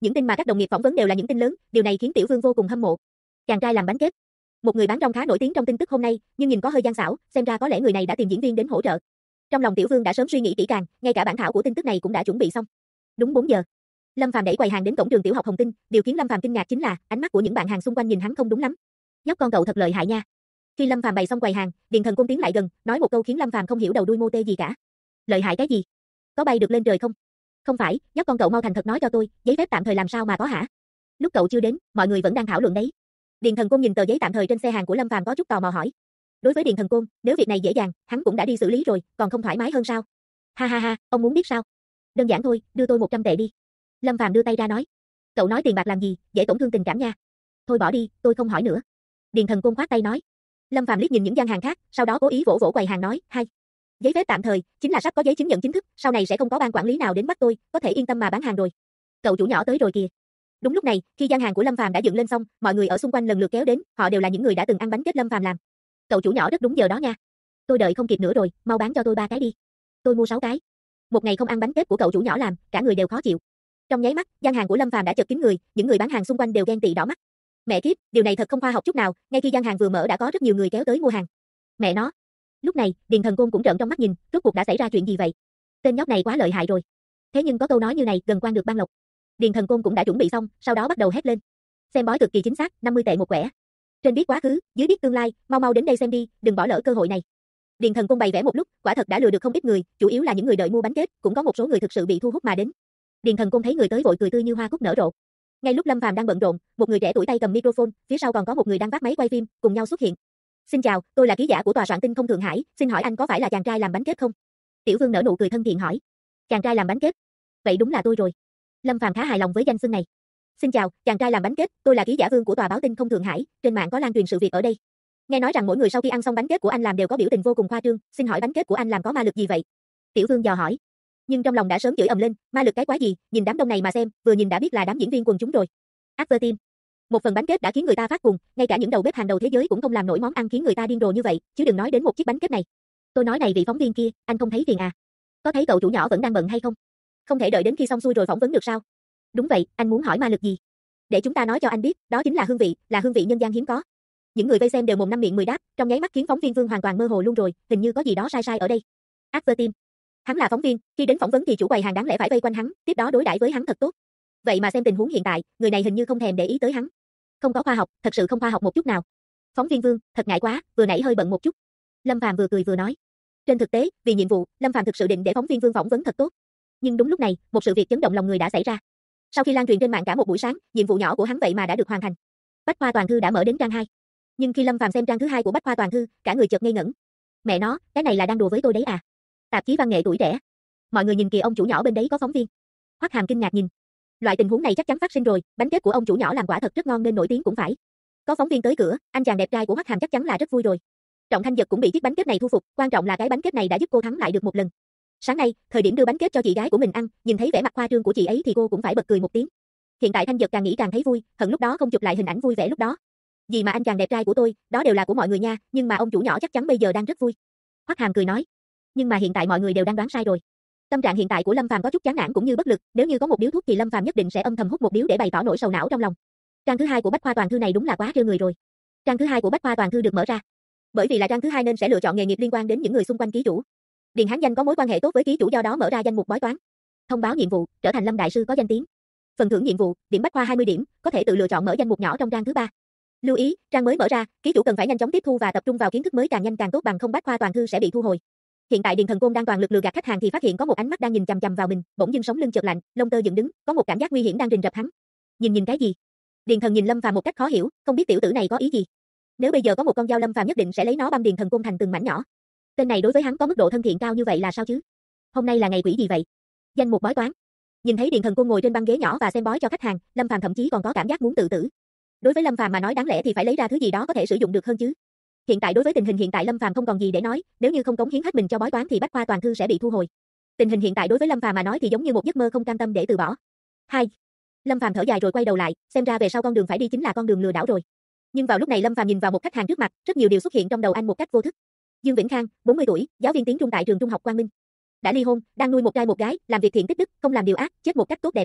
Những tin mà các đồng nghiệp phỏng vấn đều là những tin lớn, điều này khiến Tiểu Vương vô cùng hâm mộ. Chàng trai làm bánh kết. Một người bán rong khá nổi tiếng trong tin tức hôm nay, nhưng nhìn có hơi gian xảo, xem ra có lẽ người này đã tìm diễn viên đến hỗ trợ. Trong lòng Tiểu Vương đã sớm suy nghĩ kỹ càng, ngay cả bản thảo của tin tức này cũng đã chuẩn bị xong. Đúng 4 giờ, Lâm Phàm đẩy quầy hàng đến cổng trường tiểu học Hồng Tinh, điều khiến Lâm Phàm kinh ngạc chính là ánh mắt của những bạn hàng xung quanh nhìn hắn không đúng lắm. Nhóc con cậu thật lợi hại nha. Khi Lâm Phàm bày xong quầy hàng, Điền Thần Cung tiến lại gần, nói một câu khiến Lâm Phàm không hiểu đầu đuôi mô tê gì cả. Lợi hại cái gì? Có bay được lên trời không? Không phải, nhóc con cậu mau thành thật nói cho tôi, giấy phép tạm thời làm sao mà có hả? Lúc cậu chưa đến, mọi người vẫn đang thảo luận đấy. Điền Thần Côn nhìn tờ giấy tạm thời trên xe hàng của Lâm Phàm có chút tò mò hỏi. Đối với Điền Thần Côn, nếu việc này dễ dàng, hắn cũng đã đi xử lý rồi, còn không thoải mái hơn sao? Ha ha ha, ông muốn biết sao? Đơn giản thôi, đưa tôi 100 tệ đi. Lâm Phàm đưa tay ra nói. Cậu nói tiền bạc làm gì, dễ tổn thương tình cảm nha. Thôi bỏ đi, tôi không hỏi nữa. Điền Thần Côn khoát tay nói. Lâm Phàm liếc nhìn những gian hàng khác, sau đó cố ý vỗ vỗ quầy hàng nói, hay. Giấy phép tạm thời, chính là sắp có giấy chứng nhận chính thức, sau này sẽ không có ban quản lý nào đến bắt tôi, có thể yên tâm mà bán hàng rồi. Cậu chủ nhỏ tới rồi kìa. Đúng lúc này, khi gian hàng của Lâm Phàm đã dựng lên xong, mọi người ở xung quanh lần lượt kéo đến, họ đều là những người đã từng ăn bánh kết Lâm Phàm làm. Cậu chủ nhỏ rất đúng giờ đó nha. Tôi đợi không kịp nữa rồi, mau bán cho tôi 3 cái đi. Tôi mua 6 cái. Một ngày không ăn bánh kết của cậu chủ nhỏ làm, cả người đều khó chịu. Trong nháy mắt, gian hàng của Lâm Phàm đã chật kín người, những người bán hàng xung quanh đều ghen tị đỏ mắt. Mẹ kiếp, điều này thật không khoa học chút nào, ngay khi gian hàng vừa mở đã có rất nhiều người kéo tới mua hàng. Mẹ nó. Lúc này, Điền Thần Côn cũng trợn trong mắt nhìn, rốt cuộc đã xảy ra chuyện gì vậy? Tên nhóc này quá lợi hại rồi. Thế nhưng có câu nói như này, gần quan được ban lộc. Điền Thần Côn cũng đã chuẩn bị xong, sau đó bắt đầu hét lên. Xem bói cực kỳ chính xác, 50 tệ một quẻ. Trên biết quá khứ, dưới biết tương lai, mau mau đến đây xem đi, đừng bỏ lỡ cơ hội này. Điền Thần Côn bày vẽ một lúc, quả thật đã lừa được không ít người, chủ yếu là những người đợi mua bánh kết, cũng có một số người thực sự bị thu hút mà đến. Điền Thần Côn thấy người tới vội cười tươi như hoa cúc nở rộ. Ngay lúc Lâm Phàm đang bận rộn, một người trẻ tuổi tay cầm microphone, phía sau còn có một người đang vác máy quay phim, cùng nhau xuất hiện. Xin chào, tôi là ký giả của tòa soạn tin không Thượng Hải, xin hỏi anh có phải là chàng trai làm bánh kết không? Tiểu Vương nở nụ cười thân thiện hỏi. Chàng trai làm bánh kết? Vậy đúng là tôi rồi. Lâm Phàm khá hài lòng với danh xưng này. Xin chào, chàng trai làm bánh kết, tôi là ký giả Vương của tòa báo tin không Thượng Hải, trên mạng có lan truyền sự việc ở đây. Nghe nói rằng mỗi người sau khi ăn xong bánh kết của anh làm đều có biểu tình vô cùng khoa trương, xin hỏi bánh kết của anh làm có ma lực gì vậy? Tiểu Vương dò hỏi. Nhưng trong lòng đã sớm chửi ầm lên, ma lực cái quái gì, nhìn đám đông này mà xem, vừa nhìn đã biết là đám diễn viên quần chúng rồi. Advertime. Một phần bánh kết đã khiến người ta phát cuồng, ngay cả những đầu bếp hàng đầu thế giới cũng không làm nổi món ăn khiến người ta điên rồ như vậy, chứ đừng nói đến một chiếc bánh kết này. Tôi nói này vị phóng viên kia, anh không thấy phiền à? Có thấy cậu chủ nhỏ vẫn đang bận hay không? Không thể đợi đến khi xong xuôi rồi phỏng vấn được sao? Đúng vậy, anh muốn hỏi ma lực gì? Để chúng ta nói cho anh biết, đó chính là hương vị nhân gian hiếm có. Những người vây xem đều mồm năm miệng mười đáp, trong nháy mắt khiến phóng viên Vương hoàn toàn mơ hồ luôn rồi, hình như có gì đó sai sai ở đây. Advertime. Hắn là phóng viên, khi đến phỏng vấn thì chủ quầy hàng đáng lẽ phải vây quanh hắn, tiếp đó đối đãi với hắn thật tốt. Vậy mà xem tình huống hiện tại, người này hình như không thèm để ý tới hắn. Không có khoa học, thật sự không khoa học một chút nào. Phóng viên Vương, thật ngại quá, vừa nãy hơi bận một chút. Lâm Phàm vừa cười vừa nói. Trên thực tế, vì nhiệm vụ, Lâm Phàm thực sự định để phóng viên Vương phỏng vấn thật tốt. Nhưng đúng lúc này, một sự việc chấn động lòng người đã xảy ra. Sau khi lan truyền trên mạng cả một buổi sáng, nhiệm vụ nhỏ của hắn vậy mà đã được hoàn thành. Bách khoa toàn thư đã mở đến trang 2. Nhưng khi Lâm Phàm xem trang thứ 2 của Bách khoa toàn thư, cả người chợt ngây ngẩn. Mẹ nó, cái này là đang đùa với tôi đấy à? Tạp chí văn nghệ tuổi trẻ. Mọi người nhìn kìa, ông chủ nhỏ bên đấy có phóng viên. Hoắc Hàm kinh ngạc nhìn. Loại tình huống này chắc chắn phát sinh rồi, bánh kết của ông chủ nhỏ làm quả thật rất ngon nên nổi tiếng cũng phải. Có phóng viên tới cửa, anh chàng đẹp trai của Hoắc Hàm chắc chắn là rất vui rồi. Trọng Thanh Dật cũng bị chiếc bánh kết này thu phục, quan trọng là cái bánh kết này đã giúp cô thắng lại được một lần. Sáng nay, thời điểm đưa bánh kết cho chị gái của mình ăn, nhìn thấy vẻ mặt khoa trương của chị ấy thì cô cũng phải bật cười một tiếng. Hiện tại Thanh Dật càng nghĩ càng thấy vui, hận lúc đó không chụp lại hình ảnh vui vẻ lúc đó. Gì mà anh chàng đẹp trai của tôi, đó đều là của mọi người nha, nhưng mà ông chủ nhỏ chắc chắn bây giờ đang rất vui. Hoắc Hàm cười nói. Nhưng mà hiện tại mọi người đều đang đoán sai rồi. Tâm trạng hiện tại của Lâm Phàm có chút chán nản cũng như bất lực, nếu như có một điếu thuốc thì Lâm Phàm nhất định sẽ âm thầm hút một điếu để bày tỏ nỗi sầu não trong lòng. Trang thứ 2 của Bách khoa toàn thư này đúng là quá trêu người rồi. Trang thứ 2 của Bách khoa toàn thư được mở ra. Bởi vì là trang thứ 2 nên sẽ lựa chọn nghề nghiệp liên quan đến những người xung quanh ký chủ. Điền Hán Danh có mối quan hệ tốt với ký chủ, do đó mở ra danh mục bói toán. Thông báo nhiệm vụ, trở thành Lâm đại sư có danh tiếng. Phần thưởng nhiệm vụ, điểm Bách khoa 20 điểm, có thể tự lựa chọn mở danh mục nhỏ trong trang thứ 3. Lưu ý, trang mới mở ra, ký chủ cần phải nhanh chóng tiếp thu và tập trung vào kiến thức mới, càng nhanh càng tốt, bằng không Bách khoa toàn thư sẽ bị thu hồi. Hiện tại Điền Thần Côn đang toàn lực lừa gạt khách hàng thì phát hiện có một ánh mắt đang nhìn chằm chằm vào mình, bỗng dưng sống lưng chợt lạnh, lông tơ dựng đứng, có một cảm giác nguy hiểm đang rình rập hắn. Nhìn cái gì? Điền Thần nhìn Lâm Phàm một cách khó hiểu, không biết tiểu tử này có ý gì. Nếu bây giờ có một con dao, Lâm Phàm nhất định sẽ lấy nó băm Điền Thần Côn thành từng mảnh nhỏ. Tên này đối với hắn có mức độ thân thiện cao như vậy là sao chứ? Hôm nay là ngày quỷ gì vậy? Danh mục bói toán. Nhìn thấy Điền Thần Côn ngồi trên băng ghế nhỏ và xem bói cho khách hàng, Lâm Phàm thậm chí còn có cảm giác muốn tự tử. Đối với Lâm Phàm mà nói đáng lẽ thì phải lấy ra thứ gì đó có thể sử dụng được hơn chứ. Hiện tại đối với tình hình hiện tại Lâm Phàm không còn gì để nói, nếu như không cống hiến hết mình cho bói toán thì Bách khoa toàn thư sẽ bị thu hồi. Tình hình hiện tại đối với Lâm Phàm mà nói thì giống như một giấc mơ không cam tâm để từ bỏ. 2. Lâm Phàm thở dài rồi quay đầu lại, xem ra về sau con đường phải đi chính là con đường lừa đảo rồi. Nhưng vào lúc này Lâm Phàm nhìn vào một khách hàng trước mặt, rất nhiều điều xuất hiện trong đầu anh một cách vô thức. Dương Vĩnh Khang, 40 tuổi, giáo viên tiếng Trung tại trường trung học Quang Minh. Đã ly hôn, đang nuôi một trai một gái, làm việc thiện tích đức, không làm điều ác, chết một cách tốt đẹp.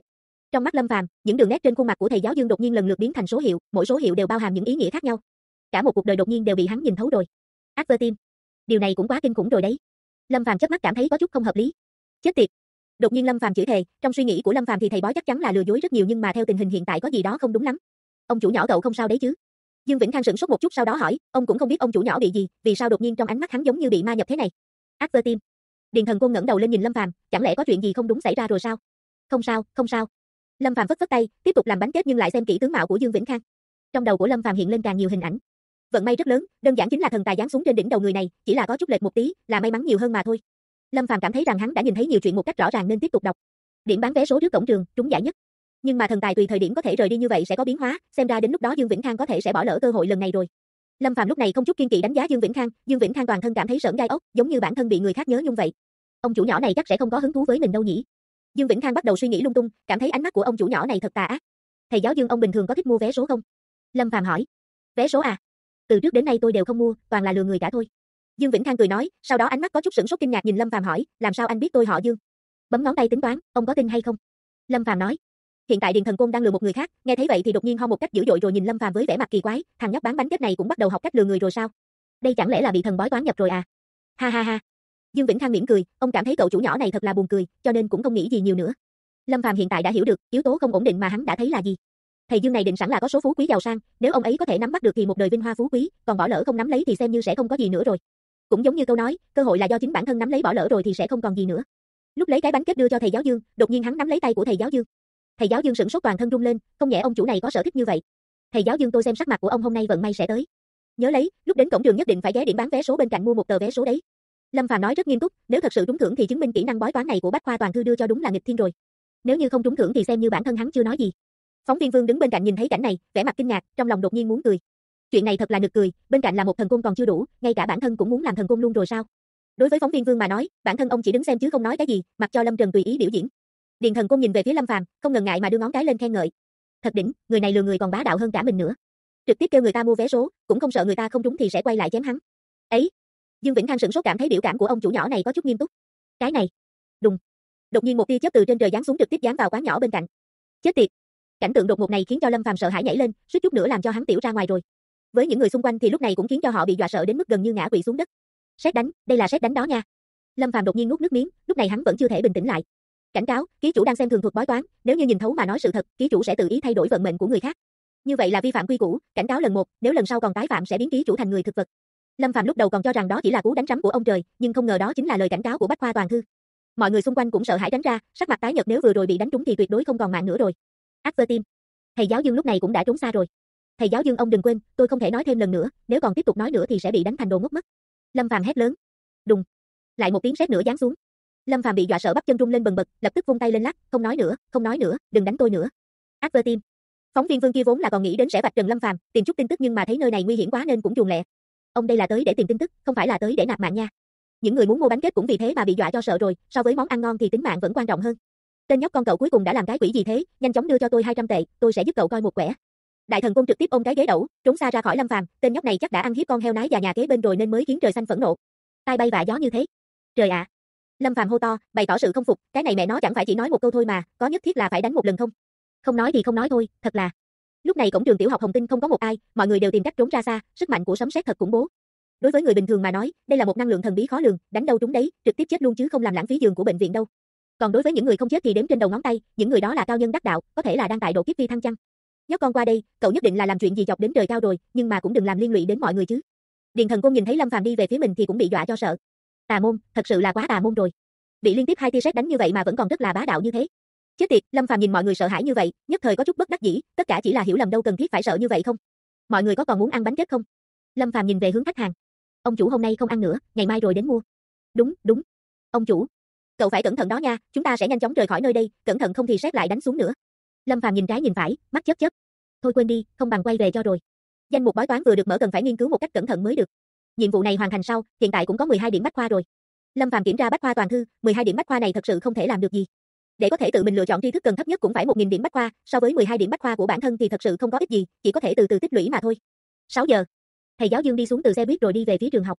Trong mắt Lâm Phàm, những đường nét trên khuôn mặt của thầy giáo Dương đột nhiên lần lượt biến thành số hiệu, mỗi số hiệu đều bao hàm những ý nghĩa khác nhau. Cả một cuộc đời đột nhiên đều bị hắn nhìn thấu rồi. Advertin, điều này cũng quá kinh khủng rồi đấy. Lâm Phàm chớp mắt cảm thấy có chút không hợp lý. Chết tiệt. Đột nhiên Lâm Phàm chửi thề, trong suy nghĩ của Lâm Phàm thì thầy bói chắc chắn là lừa dối rất nhiều nhưng mà theo tình hình hiện tại có gì đó không đúng lắm. Ông chủ nhỏ cậu không sao đấy chứ? Dương Vĩnh Khang sững sốt một chút sau đó hỏi, ông cũng không biết ông chủ nhỏ bị gì, vì sao đột nhiên trong ánh mắt hắn giống như bị ma nhập thế này. Advertin. Điền Thần Côn ngẩng đầu lên nhìn Lâm Phàm, chẳng lẽ có chuyện gì không đúng xảy ra rồi sao? Không sao, không sao. Lâm Phàm phất phất tay, tiếp tục làm bánh kết nhưng lại xem kỹ tướng mạo của Dương Vĩnh Khang. Trong đầu của Lâm Phàm hiện lên càng nhiều hình ảnh. Vận may rất lớn, đơn giản chính là thần tài giáng xuống trên đỉnh đầu người này, chỉ là có chút lệch một tí, là may mắn nhiều hơn mà thôi. Lâm Phàm cảm thấy rằng hắn đã nhìn thấy nhiều chuyện một cách rõ ràng nên tiếp tục đọc. Điểm bán vé số trước cổng trường, trúng giải nhất. Nhưng mà thần tài tùy thời điểm có thể rời đi như vậy sẽ có biến hóa, xem ra đến lúc đó Dương Vĩnh Khang có thể sẽ bỏ lỡ cơ hội lần này rồi. Lâm Phàm lúc này không chút kiên kỵ đánh giá Dương Vĩnh Khang toàn thân cảm thấy sởn gai ốc, giống như bản thân bị người khác nhớ nhung vậy. Ông chủ nhỏ này chắc sẽ không có hứng thú với mình đâu nhỉ? Dương Vĩnh Khang bắt đầu suy nghĩ lung tung, cảm thấy ánh mắt của ông chủ nhỏ này thật tà ác. Thầy giáo Dương ông bình thường có thích mua vé số không? Lâm Phàm hỏi. Vé số à? Từ trước đến nay tôi đều không mua, toàn là lừa người cả thôi. Dương Vĩnh Khang cười nói, sau đó ánh mắt có chút sửng sốt kinh ngạc nhìn Lâm Phàm hỏi, làm sao anh biết tôi họ Dương? Bấm ngón tay tính toán, ông có tin hay không? Lâm Phàm nói. Hiện tại Điền Thần Côn đang lừa một người khác, nghe thấy vậy thì đột nhiên ho một cách dữ dội rồi nhìn Lâm Phàm với vẻ mặt kỳ quái, thằng nhóc bán bánh kết này cũng bắt đầu học cách lừa người rồi sao? Đây chẳng lẽ là bị thần bói toán nhập rồi à? Ha ha ha. Dương Vĩnh Khang mỉm cười, ông cảm thấy cậu chủ nhỏ này thật là buồn cười, cho nên cũng không nghĩ gì nhiều nữa. Lâm Phàm hiện tại đã hiểu được, yếu tố không ổn định mà hắn đã thấy là gì. Thầy Dương này định sẵn là có số phú quý giàu sang, nếu ông ấy có thể nắm bắt được thì một đời vinh hoa phú quý, còn bỏ lỡ không nắm lấy thì xem như sẽ không có gì nữa rồi. Cũng giống như câu nói, cơ hội là do chính bản thân nắm lấy bỏ lỡ rồi thì sẽ không còn gì nữa. Lúc lấy cái bánh kết đưa cho thầy giáo Dương, đột nhiên hắn nắm lấy tay của thầy giáo Dương. Thầy giáo Dương sững sốt toàn thân run lên, không nhẽ ông chủ này có sở thích như vậy. Thầy giáo Dương tôi xem sắc mặt của ông hôm nay vận may sẽ tới. Nhớ lấy, lúc đến cổng trường nhất định phải ghé điểm bán vé số bên cạnh mua một tờ vé số đấy. Lâm Phàm nói rất nghiêm túc, nếu thật sự trúng thưởng thì chứng minh kỹ năng bói toán này của Bách Khoa Toàn Thư đưa cho đúng là nghịch thiên rồi. Nếu như không trúng thưởng thì xem như bản thân hắn chưa nói gì. Phóng viên Vương đứng bên cạnh nhìn thấy cảnh này, vẻ mặt kinh ngạc, trong lòng đột nhiên muốn cười. Chuyện này thật là nực cười, bên cạnh là một thần côn còn chưa đủ, ngay cả bản thân cũng muốn làm thần côn luôn rồi sao? Đối với phóng viên Vương mà nói, bản thân ông chỉ đứng xem chứ không nói cái gì, mặc cho Lâm Trần tùy ý biểu diễn. Điền Thần Côn nhìn về phía Lâm Phàm, không ngần ngại mà đưa ngón cái lên khen ngợi. Thật đỉnh, người này lừa người còn bá đạo hơn cả mình nữa. Trực tiếp kêu người ta mua vé số, cũng không sợ người ta không trúng thì sẽ quay lại chém hắn. Ấy, Dương Vĩnh Khang sững sốt cảm thấy biểu cảm của ông chủ nhỏ này có chút nghiêm túc. Cái này, đùng. Đột nhiên một tia chớp từ trên trời giáng xuống trực tiếp giáng vào quán nhỏ bên cạnh. Chết tiệt. Cảnh tượng đột ngột này khiến cho Lâm Phàm sợ hãi nhảy lên, suýt chút nữa làm cho hắn tiểu ra ngoài rồi. Với những người xung quanh thì lúc này cũng khiến cho họ bị dọa sợ đến mức gần như ngã quỵ xuống đất. Sét đánh, đây là sét đánh đó nha. Lâm Phàm đột nhiên nuốt nước miếng, lúc này hắn vẫn chưa thể bình tĩnh lại. Cảnh cáo, ký chủ đang xem thường thuật bói toán, nếu như nhìn thấu mà nói sự thật, ký chủ sẽ tự ý thay đổi vận mệnh của người khác. Như vậy là vi phạm quy củ, cảnh cáo lần một, nếu lần sau còn tái phạm sẽ biến ký chủ thành người thực vật. Lâm Phàm lúc đầu còn cho rằng đó chỉ là cú đánh trắm của ông trời, nhưng không ngờ đó chính là lời cảnh cáo của Bách Khoa Toàn Thư. Mọi người xung quanh cũng sợ hãi tránh ra, sắc mặt tái nhợt nếu vừa rồi bị đánh trúng thì tuyệt đối không còn mạng nữa rồi. Advertin. Thầy giáo Dương lúc này cũng đã trốn xa rồi. Thầy giáo Dương ông đừng quên, tôi không thể nói thêm lần nữa, nếu còn tiếp tục nói nữa thì sẽ bị đánh thành đồ ngốc mất. Lâm Phàm hét lớn. Đùng. Lại một tiếng sét nữa giáng xuống. Lâm Phàm bị dọa sợ bắp chân run lên bần bật, lập tức vung tay lên lắc, không nói nữa, đừng đánh tôi nữa. Advertin. Phóng viên Vương kia vốn là còn nghĩ đến sẽ vạch trần Lâm Phàm, tìm chút tin tức nhưng mà thấy nơi này nguy hiểm quá nên cũng chuồn lẹ. Ông đây là tới để tìm tin tức, không phải là tới để nạp mạng nha. Những người muốn mua bánh kết cũng vì thế mà bị dọa cho sợ rồi, so với món ăn ngon thì tính mạng vẫn quan trọng hơn. Tên nhóc con cậu cuối cùng đã làm cái quỷ gì thế, nhanh chóng đưa cho tôi 200 tệ, tôi sẽ giúp cậu coi một quẻ. Đại thần Côn trực tiếp ôm cái ghế đẩu, trốn xa ra khỏi Lâm Phàm, tên nhóc này chắc đã ăn hiếp con heo nái già nhà kế bên rồi nên mới khiến trời xanh phẫn nộ. Tai bay vạ gió như thế. Trời ạ. Lâm Phàm hô to, bày tỏ sự không phục, cái này mẹ nó chẳng phải chỉ nói một câu thôi mà, có nhất thiết là phải đánh một lần không? Không nói thì không nói thôi, thật là. Lúc này cổng trường tiểu học Hồng Tinh không có một ai, mọi người đều tìm cách trốn ra xa, sức mạnh của sấm sét thật khủng bố. Đối với người bình thường mà nói, đây là một năng lượng thần bí khó lường, đánh đâu trúng đấy, trực tiếp chết luôn chứ không làm lãng phí giường của bệnh viện đâu. Còn đối với những người không chết thì đếm trên đầu ngón tay, những người đó là cao nhân đắc đạo, có thể là đang tại độ kiếp phi thăng chăng? Nhóc con qua đây, cậu nhất định là làm chuyện gì chọc đến trời cao rồi, nhưng mà cũng đừng làm liên lụy đến mọi người chứ. Điền Thần Côn nhìn thấy Lâm Phàm đi về phía mình thì cũng bị dọa cho sợ. Tà môn, thật sự là quá tà môn rồi. Bị liên tiếp 2 tia sét đánh như vậy mà vẫn còn rất là bá đạo như thế. Chết tiệt, Lâm Phàm nhìn mọi người sợ hãi như vậy, nhất thời có chút bất đắc dĩ, tất cả chỉ là hiểu lầm đâu cần thiết phải sợ như vậy không? Mọi người có còn muốn ăn bánh kết không? Lâm Phàm nhìn về hướng khách hàng. Ông chủ hôm nay không ăn nữa, ngày mai rồi đến mua. Đúng, đúng. Ông chủ, cậu phải cẩn thận đó nha, chúng ta sẽ nhanh chóng rời khỏi nơi đây, cẩn thận không thì sét lại đánh xuống nữa. Lâm Phàm nhìn trái nhìn phải, mắt chớp chớp. Thôi quên đi, không bằng quay về cho rồi. Danh mục bói toán vừa được mở cần phải nghiên cứu một cách cẩn thận mới được. Nhiệm vụ này hoàn thành sau, hiện tại cũng có 12 điểm bách khoa rồi. Lâm Phàm kiểm tra bách khoa toàn thư, 12 điểm bách khoa này thật sự không thể làm được gì. Để có thể tự mình lựa chọn tri thức cần thấp nhất cũng phải 1000 điểm bách khoa, so với 12 điểm bách khoa của bản thân thì thật sự không có ích gì, chỉ có thể từ từ tích lũy mà thôi. 6 giờ. Thầy giáo Dương đi xuống từ xe buýt rồi đi về phía trường học.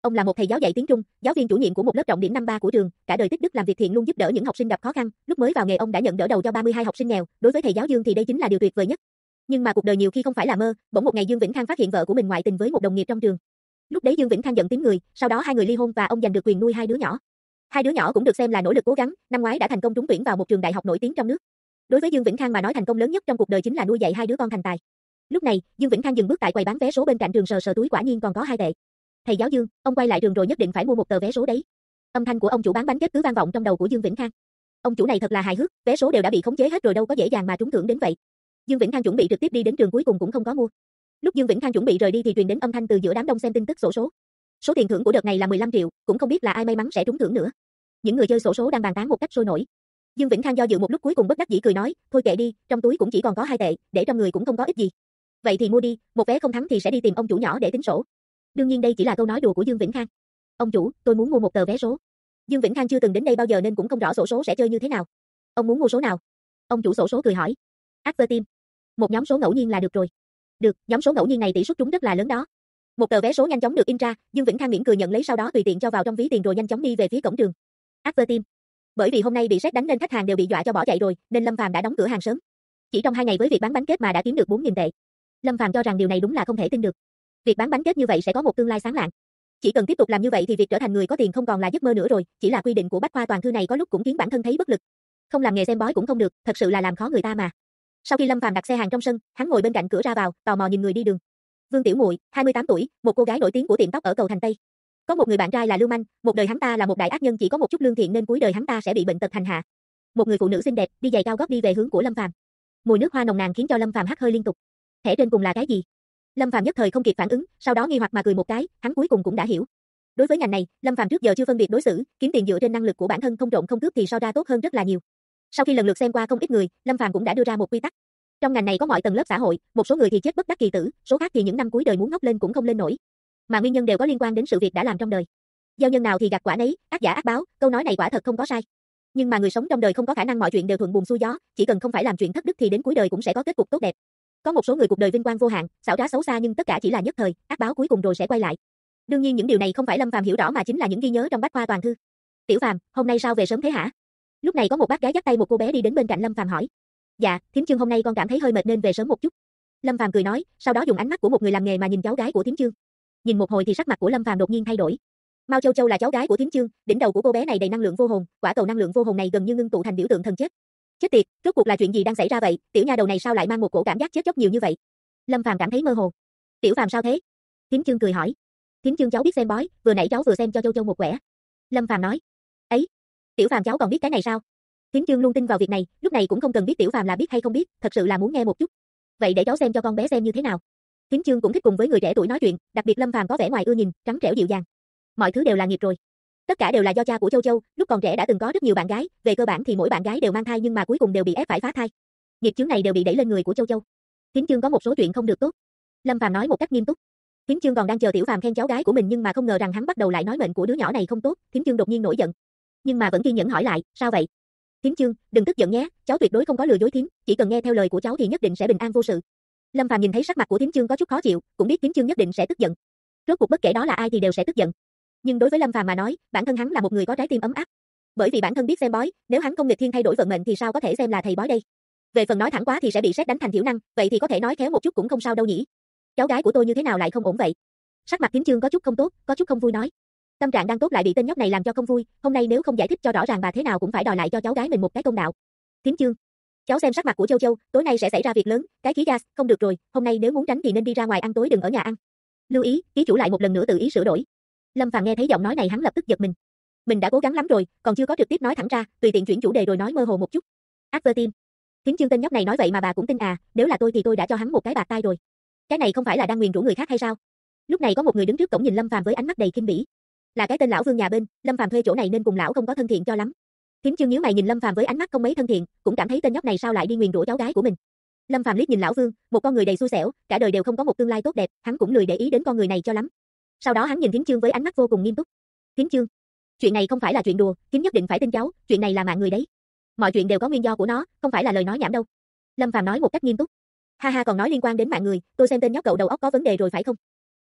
Ông là một thầy giáo dạy tiếng Trung, giáo viên chủ nhiệm của một lớp trọng điểm năm 3 của trường, cả đời tích đức làm việc thiện luôn giúp đỡ những học sinh gặp khó khăn, lúc mới vào nghề ông đã nhận đỡ đầu cho 32 học sinh nghèo, đối với thầy giáo Dương thì đây chính là điều tuyệt vời nhất. Nhưng mà cuộc đời nhiều khi không phải là mơ, bỗng một ngày Dương Vĩnh Khang phát hiện vợ của mình ngoại tình với một đồng nghiệp trong trường. Lúc đấy Dương Vĩnh Khang giận tím người, sau đó hai người ly hôn và ông giành được quyền nuôi hai đứa nhỏ. Hai đứa nhỏ cũng được xem là nỗ lực cố gắng, năm ngoái đã thành công trúng tuyển vào một trường đại học nổi tiếng trong nước. Đối với Dương Vĩnh Khang mà nói thành công lớn nhất trong cuộc đời chính là nuôi dạy hai đứa con thành tài. Lúc này, Dương Vĩnh Khang dừng bước tại quầy bán vé số bên cạnh trường sờ sờ túi quả nhiên còn có 2 tệ. Thầy giáo Dương, ông quay lại trường rồi nhất định phải mua một tờ vé số đấy. Âm thanh của ông chủ bán bánh kết cứ vang vọng trong đầu của Dương Vĩnh Khang. Ông chủ này thật là hài hước, vé số đều đã bị khống chế hết rồi đâu có dễ dàng mà trúng thưởng đến vậy. Dương Vĩnh Khang chuẩn bị trực tiếp đi đến trường cuối cùng cũng không có mua. Lúc Dương Vĩnh Khang chuẩn bị rời đi thì truyền đến âm thanh từ giữa đám đông xem tin tức xổ số. Số tiền thưởng của đợt này là 15 triệu, cũng không biết là ai may mắn sẽ trúng thưởng nữa. Những người chơi xổ số đang bàn tán một cách sôi nổi. Dương Vĩnh Khang do dự một lúc cuối cùng bất đắc dĩ cười nói, thôi kệ đi, trong túi cũng chỉ còn có 2 tệ, để trong người cũng không có ích gì. Vậy thì mua đi, một vé không thắng thì sẽ đi tìm ông chủ nhỏ để tính sổ. Đương nhiên đây chỉ là câu nói đùa của Dương Vĩnh Khang. Ông chủ, tôi muốn mua một tờ vé số. Dương Vĩnh Khang chưa từng đến đây bao giờ nên cũng không rõ xổ số sẽ chơi như thế nào. Ông muốn mua số nào? Ông chủ xổ số cười hỏi. Advertime. Một nhóm số ngẫu nhiên là được rồi. Được, nhóm số ngẫu nhiên này tỷ suất trúng rất là lớn đó. Một tờ vé số nhanh chóng được in ra, Dương Vĩnh Khang mỉm cười nhận lấy sau đó tùy tiện cho vào trong ví tiền rồi nhanh chóng đi về phía cổng trường. Advertime. Bởi vì hôm nay bị sét đánh nên khách hàng đều bị dọa cho bỏ chạy rồi, nên Lâm Phàm đã đóng cửa hàng sớm. Chỉ trong 2 ngày với việc bán bánh kết mà đã kiếm được 4.000 tệ. Lâm Phàm cho rằng điều này đúng là không thể tin được. Việc bán bánh kết như vậy sẽ có một tương lai sáng lạng. Chỉ cần tiếp tục làm như vậy thì việc trở thành người có tiền không còn là giấc mơ nữa rồi, chỉ là quy định của Bách Khoa Toàn Thư này có lúc cũng khiến bản thân thấy bất lực. Không làm nghề xem bói cũng không được, thật sự là làm khó người ta mà. Sau khi Lâm Phàm đặt xe hàng trong sân, hắn ngồi bên cạnh cửa ra vào, tò mò nhìn người đi đường. Vương Tiểu Muội, 28 tuổi, một cô gái nổi tiếng của tiệm tóc ở cầu Thành Tây. Có một người bạn trai là Lưu Manh, một đời hắn ta là một đại ác nhân chỉ có một chút lương thiện nên cuối đời hắn ta sẽ bị bệnh tật hành hạ. Một người phụ nữ xinh đẹp, đi giày cao gót đi về hướng của Lâm Phàm. Mùi nước hoa nồng nàn khiến cho Lâm Phàm hắt hơi liên tục. Thẻ trên cùng là cái gì? Lâm Phàm nhất thời không kịp phản ứng, sau đó nghi hoặc mà cười một cái, hắn cuối cùng cũng đã hiểu. Đối với ngành này, Lâm Phàm trước giờ chưa phân biệt đối xử, kiếm tiền dựa trên năng lực của bản thân không trộm không cướp thì so ra tốt hơn rất là nhiều. Sau khi lần lượt xem qua không ít người, Lâm Phàm cũng đã đưa ra một quy tắc. Trong ngành này có mọi tầng lớp xã hội, một số người thì chết bất đắc kỳ tử, số khác thì những năm cuối đời muốn ngóc lên cũng không lên nổi. Mà nguyên nhân đều có liên quan đến sự việc đã làm trong đời. Gieo nhân nào thì gặt quả nấy, ác giả ác báo, câu nói này quả thật không có sai. Nhưng mà người sống trong đời không có khả năng mọi chuyện đều thuận buồm xuôi gió, chỉ cần không phải làm chuyện thất đức thì đến cuối đời cũng sẽ có kết cục tốt đẹp. Có một số người cuộc đời vinh quang vô hạn, xảo trá xấu xa nhưng tất cả chỉ là nhất thời, ác báo cuối cùng rồi sẽ quay lại. Đương nhiên những điều này không phải Lâm Phàm hiểu rõ mà chính là những ghi nhớ trong Bách Khoa Toàn Thư. Tiểu Phàm, hôm nay sao về sớm thế hả? Lúc này có một bác gái dắt tay một cô bé đi đến bên cạnh Lâm Phàm hỏi. Dạ, thím Chương hôm nay con cảm thấy hơi mệt nên về sớm một chút. Lâm Phàm cười nói, sau đó dùng ánh mắt của một người làm nghề mà nhìn cháu gái của thím Chương. Nhìn một hồi thì sắc mặt của Lâm Phàm đột nhiên thay đổi. Mao Châu Châu là cháu gái của thím Chương, đỉnh đầu của cô bé này đầy năng lượng vô hồn, quả cầu năng lượng vô hồn này gần như ngưng tụ thành biểu tượng thần chết. Chết tiệt, rốt cuộc là chuyện gì đang xảy ra vậy? Tiểu nha đầu này sao lại mang một cổ cảm giác chết chóc nhiều như vậy? Lâm Phàm cảm thấy mơ hồ. Tiểu Phàm sao thế? Thím Chương cười hỏi. Thím Chương cháu biết xem bói, vừa nãy cháu vừa xem cho Châu Châu một quẻ. Lâm Phàm nói. Ấy, Tiểu Phàm cháu còn biết cái này sao? Thím Chương luôn tin vào việc này, lúc này cũng không cần biết Tiểu Phàm là biết hay không biết, thật sự là muốn nghe một chút. Vậy để cháu xem cho con bé xem như thế nào. Thím Chương cũng thích cùng với người trẻ tuổi nói chuyện, đặc biệt Lâm Phàm có vẻ ngoài ưa nhìn, trắng trẻo dịu dàng. Mọi thứ đều là nghiệp rồi. Tất cả đều là do cha của Châu Châu, lúc còn trẻ đã từng có rất nhiều bạn gái, về cơ bản thì mỗi bạn gái đều mang thai nhưng mà cuối cùng đều bị ép phải phá thai. Nghiệp chướng này đều bị đẩy lên người của Châu Châu. Thím Chương có một số chuyện không được tốt. Lâm Phàm nói một cách nghiêm túc. Thím Chương còn đang chờ Tiểu Phàm khen cháu gái của mình nhưng mà không ngờ rằng hắn bắt đầu lại nói mệnh của đứa nhỏ này không tốt, Thím Chương đột nhiên nổi giận. Nhưng mà vẫn kiên nhẫn hỏi lại, sao vậy? Thím Chương, đừng tức giận nhé, cháu tuyệt đối không có lừa dối thím, chỉ cần nghe theo lời của cháu thì nhất định sẽ bình an vô sự. Lâm Phàm nhìn thấy sắc mặt của Thím Chương có chút khó chịu, cũng biết Thím Chương nhất định sẽ tức giận. Rốt cuộc bất kể đó là ai thì đều sẽ tức giận. Nhưng đối với Lâm Phàm mà nói, bản thân hắn là một người có trái tim ấm áp. Bởi vì bản thân biết xem bói, nếu hắn không nghịch thiên thay đổi vận mệnh thì sao có thể xem là thầy bói đây? Về phần nói thẳng quá thì sẽ bị sét đánh thành thiểu năng, vậy thì có thể nói khéo một chút cũng không sao đâu nhỉ. Cháu gái của tôi như thế nào lại không ổn vậy? Sắc mặt Thím Chương có chút không tốt, có chút không vui nói. Tâm trạng đang tốt lại bị tên nhóc này làm cho không vui, hôm nay nếu không giải thích cho rõ ràng bà thế nào cũng phải đòi lại cho cháu gái mình một cái công đạo. Thím Chương, cháu xem sắc mặt của Châu Châu, tối nay sẽ xảy ra việc lớn, cái khí gas, không được rồi, hôm nay nếu muốn tránh thì nên đi ra ngoài ăn tối đừng ở nhà ăn. Lưu ý, ký chủ lại một lần nữa tự ý sửa đổi. Lâm Phàm nghe thấy giọng nói này hắn lập tức giật mình. Mình đã cố gắng lắm rồi, còn chưa có trực tiếp nói thẳng ra, tùy tiện chuyển chủ đề rồi nói mơ hồ một chút. Advertime. Thím Chương tên nhóc này nói vậy mà bà cũng tin à, nếu là tôi thì tôi đã cho hắn một cái bạt tai rồi. Cái này không phải là đang nguyền rủa người khác hay sao? Lúc này có một người đứng trước cổng nhìn Lâm Phàm với ánh mắt đầy khinh bỉ. Là cái tên lão Vương nhà bên, Lâm Phàm thuê chỗ này nên cùng lão không có thân thiện cho lắm. Thím Chương nhíu mày nhìn Lâm Phàm với ánh mắt không mấy thân thiện, cũng cảm thấy tên nhóc này sao lại đi nguyền rủa cháu gái của mình. Lâm Phàm liếc nhìn lão Vương, một con người đầy xui xẻo, cả đời đều không có một tương lai tốt đẹp, hắn cũng lười để ý đến con người này cho lắm. Sau đó hắn nhìn Thím Chương với ánh mắt vô cùng nghiêm túc. Thím Chương, chuyện này không phải là chuyện đùa, Thím nhất định phải tin cháu, chuyện này là mạng người đấy. Mọi chuyện đều có nguyên do của nó, không phải là lời nói nhảm đâu. Lâm Phàm nói một cách nghiêm túc. Ha ha còn nói liên quan đến mạng người, tôi xem tên nhóc cậu đầu óc có vấn đề rồi phải không?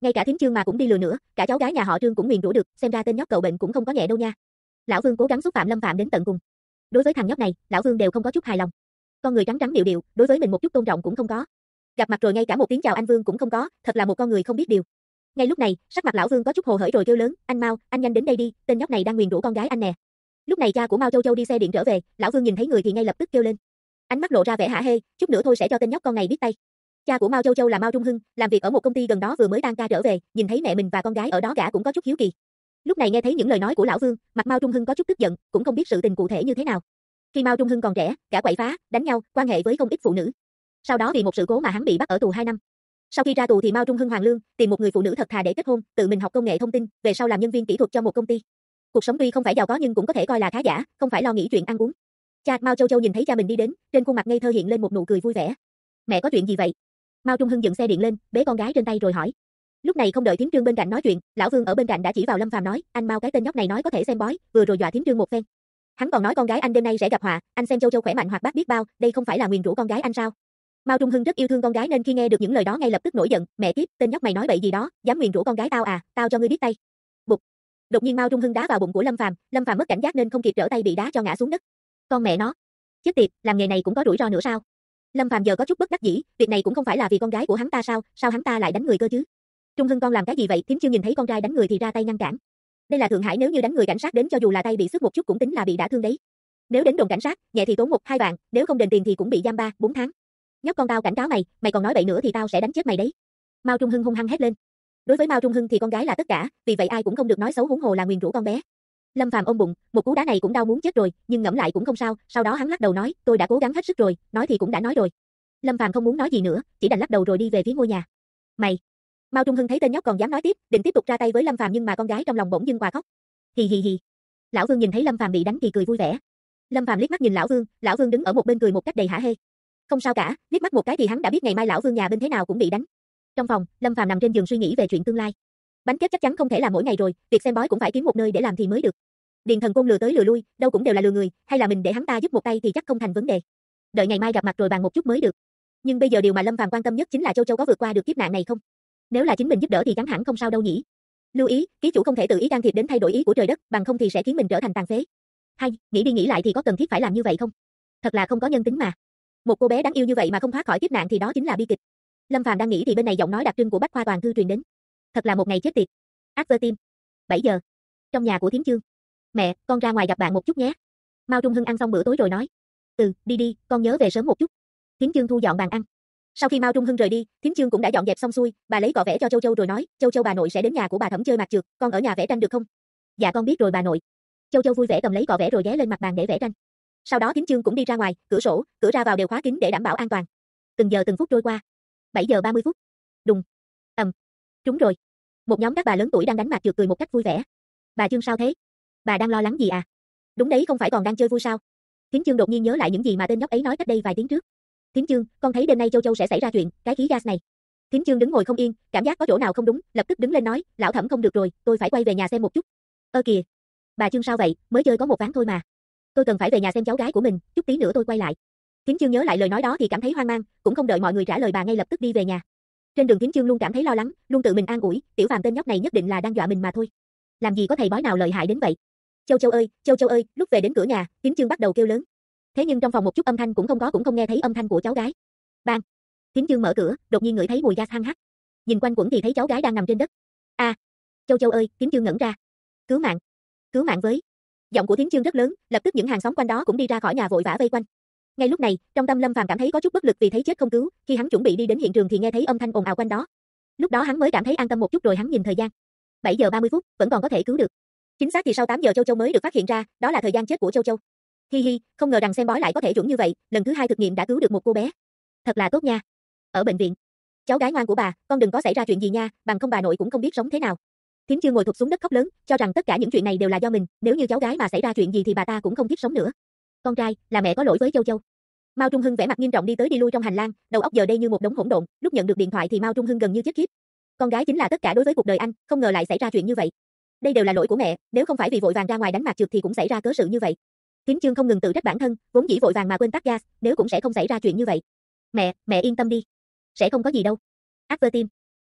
Ngay cả Thiến Chương mà cũng đi lừa nữa, cả cháu gái nhà họ Trương cũng nguyền rủa được, xem ra tên nhóc cậu bệnh cũng không có nhẹ đâu nha. Lão Vương cố gắng xúc phạm Lâm Phàm đến tận cùng. Đối với thằng nhóc này, lão Vương đều không có chút hài lòng. Con người trắng trắng điệu điệu, đối với mình một chút tôn trọng cũng không có. Gặp mặt rồi ngay cả một tiếng chào anh Vương cũng không có, thật là một con người không biết điều. Ngay lúc này, sắc mặt lão Vương có chút hồ hởi rồi kêu lớn, anh Mao, anh nhanh đến đây đi, tên nhóc này đang nguyền rủa con gái anh nè. Lúc này cha của Mao Châu Châu đi xe điện trở về, lão Vương nhìn thấy người thì ngay lập tức kêu lên. Ánh mắt lộ ra vẻ hả hê, chút nữa thôi sẽ cho tên nhóc con này biết tay. Cha của Mao Châu Châu là Mao Trung Hưng, làm việc ở một công ty gần đó vừa mới tan ca trở về, nhìn thấy mẹ mình và con gái ở đó gã cũng có chút hiếu kỳ. Lúc này nghe thấy những lời nói của lão Vương, mặt Mao Trung Hưng có chút tức giận, cũng không biết sự tình cụ thể như thế nào. Khi Mao Trung Hưng còn trẻ, gã quậy phá, đánh nhau, quan hệ với không ít phụ nữ. Sau đó vì một sự cố mà hắn bị bắt ở tù 2 năm. Sau khi ra tù thì Mao Trung Hưng hoàn lương, tìm một người phụ nữ thật thà để kết hôn, tự mình học công nghệ thông tin, về sau làm nhân viên kỹ thuật cho một công ty. Cuộc sống tuy không phải giàu có nhưng cũng có thể coi là khá giả, không phải lo nghĩ chuyện ăn uống. Cha Mao Châu Châu nhìn thấy cha mình đi đến, trên khuôn mặt ngây thơ hiện lên một nụ cười vui vẻ. Mẹ có chuyện gì vậy? Mao Trung Hưng dựng xe điện lên, bế con gái trên tay rồi hỏi. Lúc này không đợi Thiến Trương bên cạnh nói chuyện, lão Vương ở bên cạnh đã chỉ vào Lâm Phàm nói, anh Mao cái tên nhóc này nói có thể xem bói, vừa rồi dọa Thiến Trương một phen. Hắn còn nói con gái anh đêm nay sẽ gặp họa, anh xem Châu Châu khỏe mạnh hoạt bát biết bao, đây không phải là nguyền rủa con gái anh sao? Mao Trung Hưng rất yêu thương con gái nên khi nghe được những lời đó ngay lập tức nổi giận, mẹ kiếp, tên nhóc mày nói bậy gì đó, dám nguyền rủa con gái tao à, tao cho ngươi biết tay. Bụp. Đột nhiên Mao Trung Hưng đá vào bụng của Lâm Phàm mất cảnh giác nên không kịp trở tay bị đá cho ngã xuống đất. Con mẹ nó, chết tiệt, làm nghề này cũng có rủi ro nữa sao? Lâm Phàm giờ có chút bất đắc dĩ, việc này cũng không phải là vì con gái của hắn ta sao, sao hắn ta lại đánh người cơ chứ? Trung Hưng con làm cái gì vậy? Thiến Chương nhìn thấy con trai đánh người thì ra tay ngăn cản. Đây là Thượng Hải, nếu như đánh người cảnh sát đến cho dù là tay bị xước một chút cũng tính là bị đả thương đấy. Nếu đến đồn cảnh sát, nhẹ thì tốn 1-2 vạn, nếu không đền tiền thì cũng bị giam 3-4 tháng. Nhóc con tao cảnh cáo mày, mày còn nói bậy nữa thì tao sẽ đánh chết mày đấy. Mao Trung Hưng hung hăng hét lên. Đối với Mao Trung Hưng thì con gái là tất cả, vì vậy ai cũng không được nói xấu huống hồ là nguyền rủa con bé. Lâm Phàm ôm bụng, một cú đá này cũng đau muốn chết rồi, nhưng ngẫm lại cũng không sao, sau đó hắn lắc đầu nói, tôi đã cố gắng hết sức rồi, nói thì cũng đã nói rồi. Lâm Phàm không muốn nói gì nữa, chỉ đành lắc đầu rồi đi về phía ngôi nhà. Mày. Mao Trung Hưng thấy tên nhóc còn dám nói tiếp, định tiếp tục ra tay với Lâm Phàm nhưng mà con gái trong lòng bỗng dưng quà khóc. Hì hì hì. Lão Vương nhìn thấy Lâm Phàm bị đánh thì cười vui vẻ. Lâm Phàm liếc mắt nhìn Lão Vương đứng ở một bên cười một cách đầy hả hê. Không sao cả, liếc mắt một cái thì hắn đã biết ngày mai Lão Vương nhà bên thế nào cũng bị đánh. Trong phòng, Lâm Phàm nằm trên giường suy nghĩ về chuyện tương lai. Bánh kết chắc chắn không thể làm mỗi ngày rồi, việc xem bói cũng phải kiếm một nơi để làm thì mới được. Điền Thần Côn lừa tới lừa lui, đâu cũng đều là lừa người, hay là mình để hắn ta giúp một tay thì chắc không thành vấn đề. Đợi ngày mai gặp mặt rồi bàn một chút mới được. Nhưng bây giờ điều mà Lâm Phàm quan tâm nhất chính là Châu Châu có vượt qua được kiếp nạn này không? Nếu là chính mình giúp đỡ thì chắn hẳn không sao đâu nhỉ. Lưu ý, ký chủ không thể tự ý can thiệp đến thay đổi ý của trời đất, bằng không thì sẽ khiến mình trở thành tàn phế. Hay, nghĩ đi nghĩ lại thì có cần thiết phải làm như vậy không? Thật là không có nhân tính mà. Một cô bé đáng yêu như vậy mà không thoát khỏi kiếp nạn thì đó chính là bi kịch. Lâm Phàm đang nghĩ thì bên này giọng nói đặc trưng của Bách Khoa Toàn Thư truyền đến. Thật là một ngày chết tiệt. Advertime. 7 giờ. Trong nhà của Thiến Chương. Mẹ, con ra ngoài gặp bạn một chút nhé. Mao Trung Hưng ăn xong bữa tối rồi nói. Đi đi, con nhớ về sớm một chút. Thiến Chương thu dọn bàn ăn. Sau khi Mao Trung Hưng rời đi, Thiến Chương cũng đã dọn dẹp xong xuôi, bà lấy cọ vẽ cho Châu Châu rồi nói, Châu Châu bà nội sẽ đến nhà của bà Thẩm chơi mặt trượt, con ở nhà vẽ tranh được không? Dạ con biết rồi bà nội. Châu Châu vui vẻ cầm lấy cọ vẽ rồi ghé lên mặt bàn để vẽ tranh. Sau đó Thiến Chương cũng đi ra ngoài, cửa ra vào đều khóa kín để đảm bảo an toàn. Từng giờ từng phút trôi qua. 7 giờ 30 phút. Đùng. Trúng rồi. Một nhóm các bà lớn tuổi đang đánh mặt trượt cười một cách vui vẻ. Bà Chương sao thế? Bà đang lo lắng gì à? Đúng đấy, không phải còn đang chơi vui sao? Thiến Chương đột nhiên nhớ lại những gì mà tên nhóc ấy nói cách đây vài tiếng trước. Thiến Chương, con thấy đêm nay Châu Châu sẽ xảy ra chuyện, cái khí gas này. Thiến Chương đứng ngồi không yên, cảm giác có chỗ nào không đúng, lập tức đứng lên nói, lão Thẩm không được rồi, tôi phải quay về nhà xem một chút. Ơ kìa, bà Chương sao vậy, mới chơi có một ván thôi mà. Tôi cần phải về nhà xem cháu gái của mình, chút tí nữa tôi quay lại. Thiến Chương nhớ lại lời nói đó thì cảm thấy hoang mang, cũng không đợi mọi người trả lời bà ngay lập tức đi về nhà. Trên đường Thiến Chương luôn cảm thấy lo lắng, luôn tự mình an ủi, Tiểu Phàm tên nhóc này nhất định là đang dọa mình mà thôi. Làm gì có thầy bói nào lợi hại đến vậy. Châu Châu ơi, lúc về đến cửa nhà, Thiến Chương bắt đầu kêu lớn. Thế nhưng trong phòng một chút âm thanh cũng không nghe thấy âm thanh của cháu gái. Bang! Thiến Chương mở cửa, đột nhiên ngửi thấy mùi gas hăng hắc. Nhìn quanh quẩn thì thấy cháu gái đang nằm trên đất. A! Châu ơi, Thiến Chương ngẩn ra. Cứu mạng với. Giọng của Thiến Chương rất lớn, lập tức những hàng xóm quanh đó cũng đi ra khỏi nhà vội vã vây quanh. Ngay lúc này, trong tâm Lâm Phàm cảm thấy có chút bất lực vì thấy chết không cứu, khi hắn chuẩn bị đi đến hiện trường thì nghe thấy âm thanh ồn ào quanh đó. Lúc đó hắn mới cảm thấy an tâm một chút rồi hắn nhìn thời gian. 7 giờ 30 phút, vẫn còn có thể cứu được. Chính xác thì sau 8 giờ Châu Châu mới được phát hiện ra, đó là thời gian chết của Châu Châu. Hi hi, không ngờ rằng xem bói lại có thể chuẩn như vậy, lần thứ 2 thực nghiệm đã cứu được một cô bé. Thật là tốt nha. Ở bệnh viện. Cháu gái ngoan của bà, con đừng có xảy ra chuyện gì nha, bằng không bà nội cũng không biết sống thế nào. Thiến Chương ngồi thụp xuống đất khóc lớn, cho rằng tất cả những chuyện này đều là do mình, nếu như cháu gái mà xảy ra chuyện gì thì bà ta cũng không tiếp sống nữa. Con trai, là mẹ có lỗi với Châu Châu. Mao Trung Hưng vẻ mặt nghiêm trọng đi tới đi lui trong hành lang, đầu óc giờ đây như một đống hỗn độn, lúc nhận được điện thoại thì Mao Trung Hưng gần như chết khiếp. Con gái chính là tất cả đối với cuộc đời anh, không ngờ lại xảy ra chuyện như vậy. Đây đều là lỗi của mẹ, nếu không phải vì vội vàng ra ngoài đánh mặt trượt thì cũng xảy ra cớ sự như vậy. Thiến Chương không ngừng tự trách bản thân, vốn dĩ vội vàng mà quên tắt gas, nếu cũng sẽ không xảy ra chuyện như vậy. Mẹ yên tâm đi, sẽ không có gì đâu. Advertime.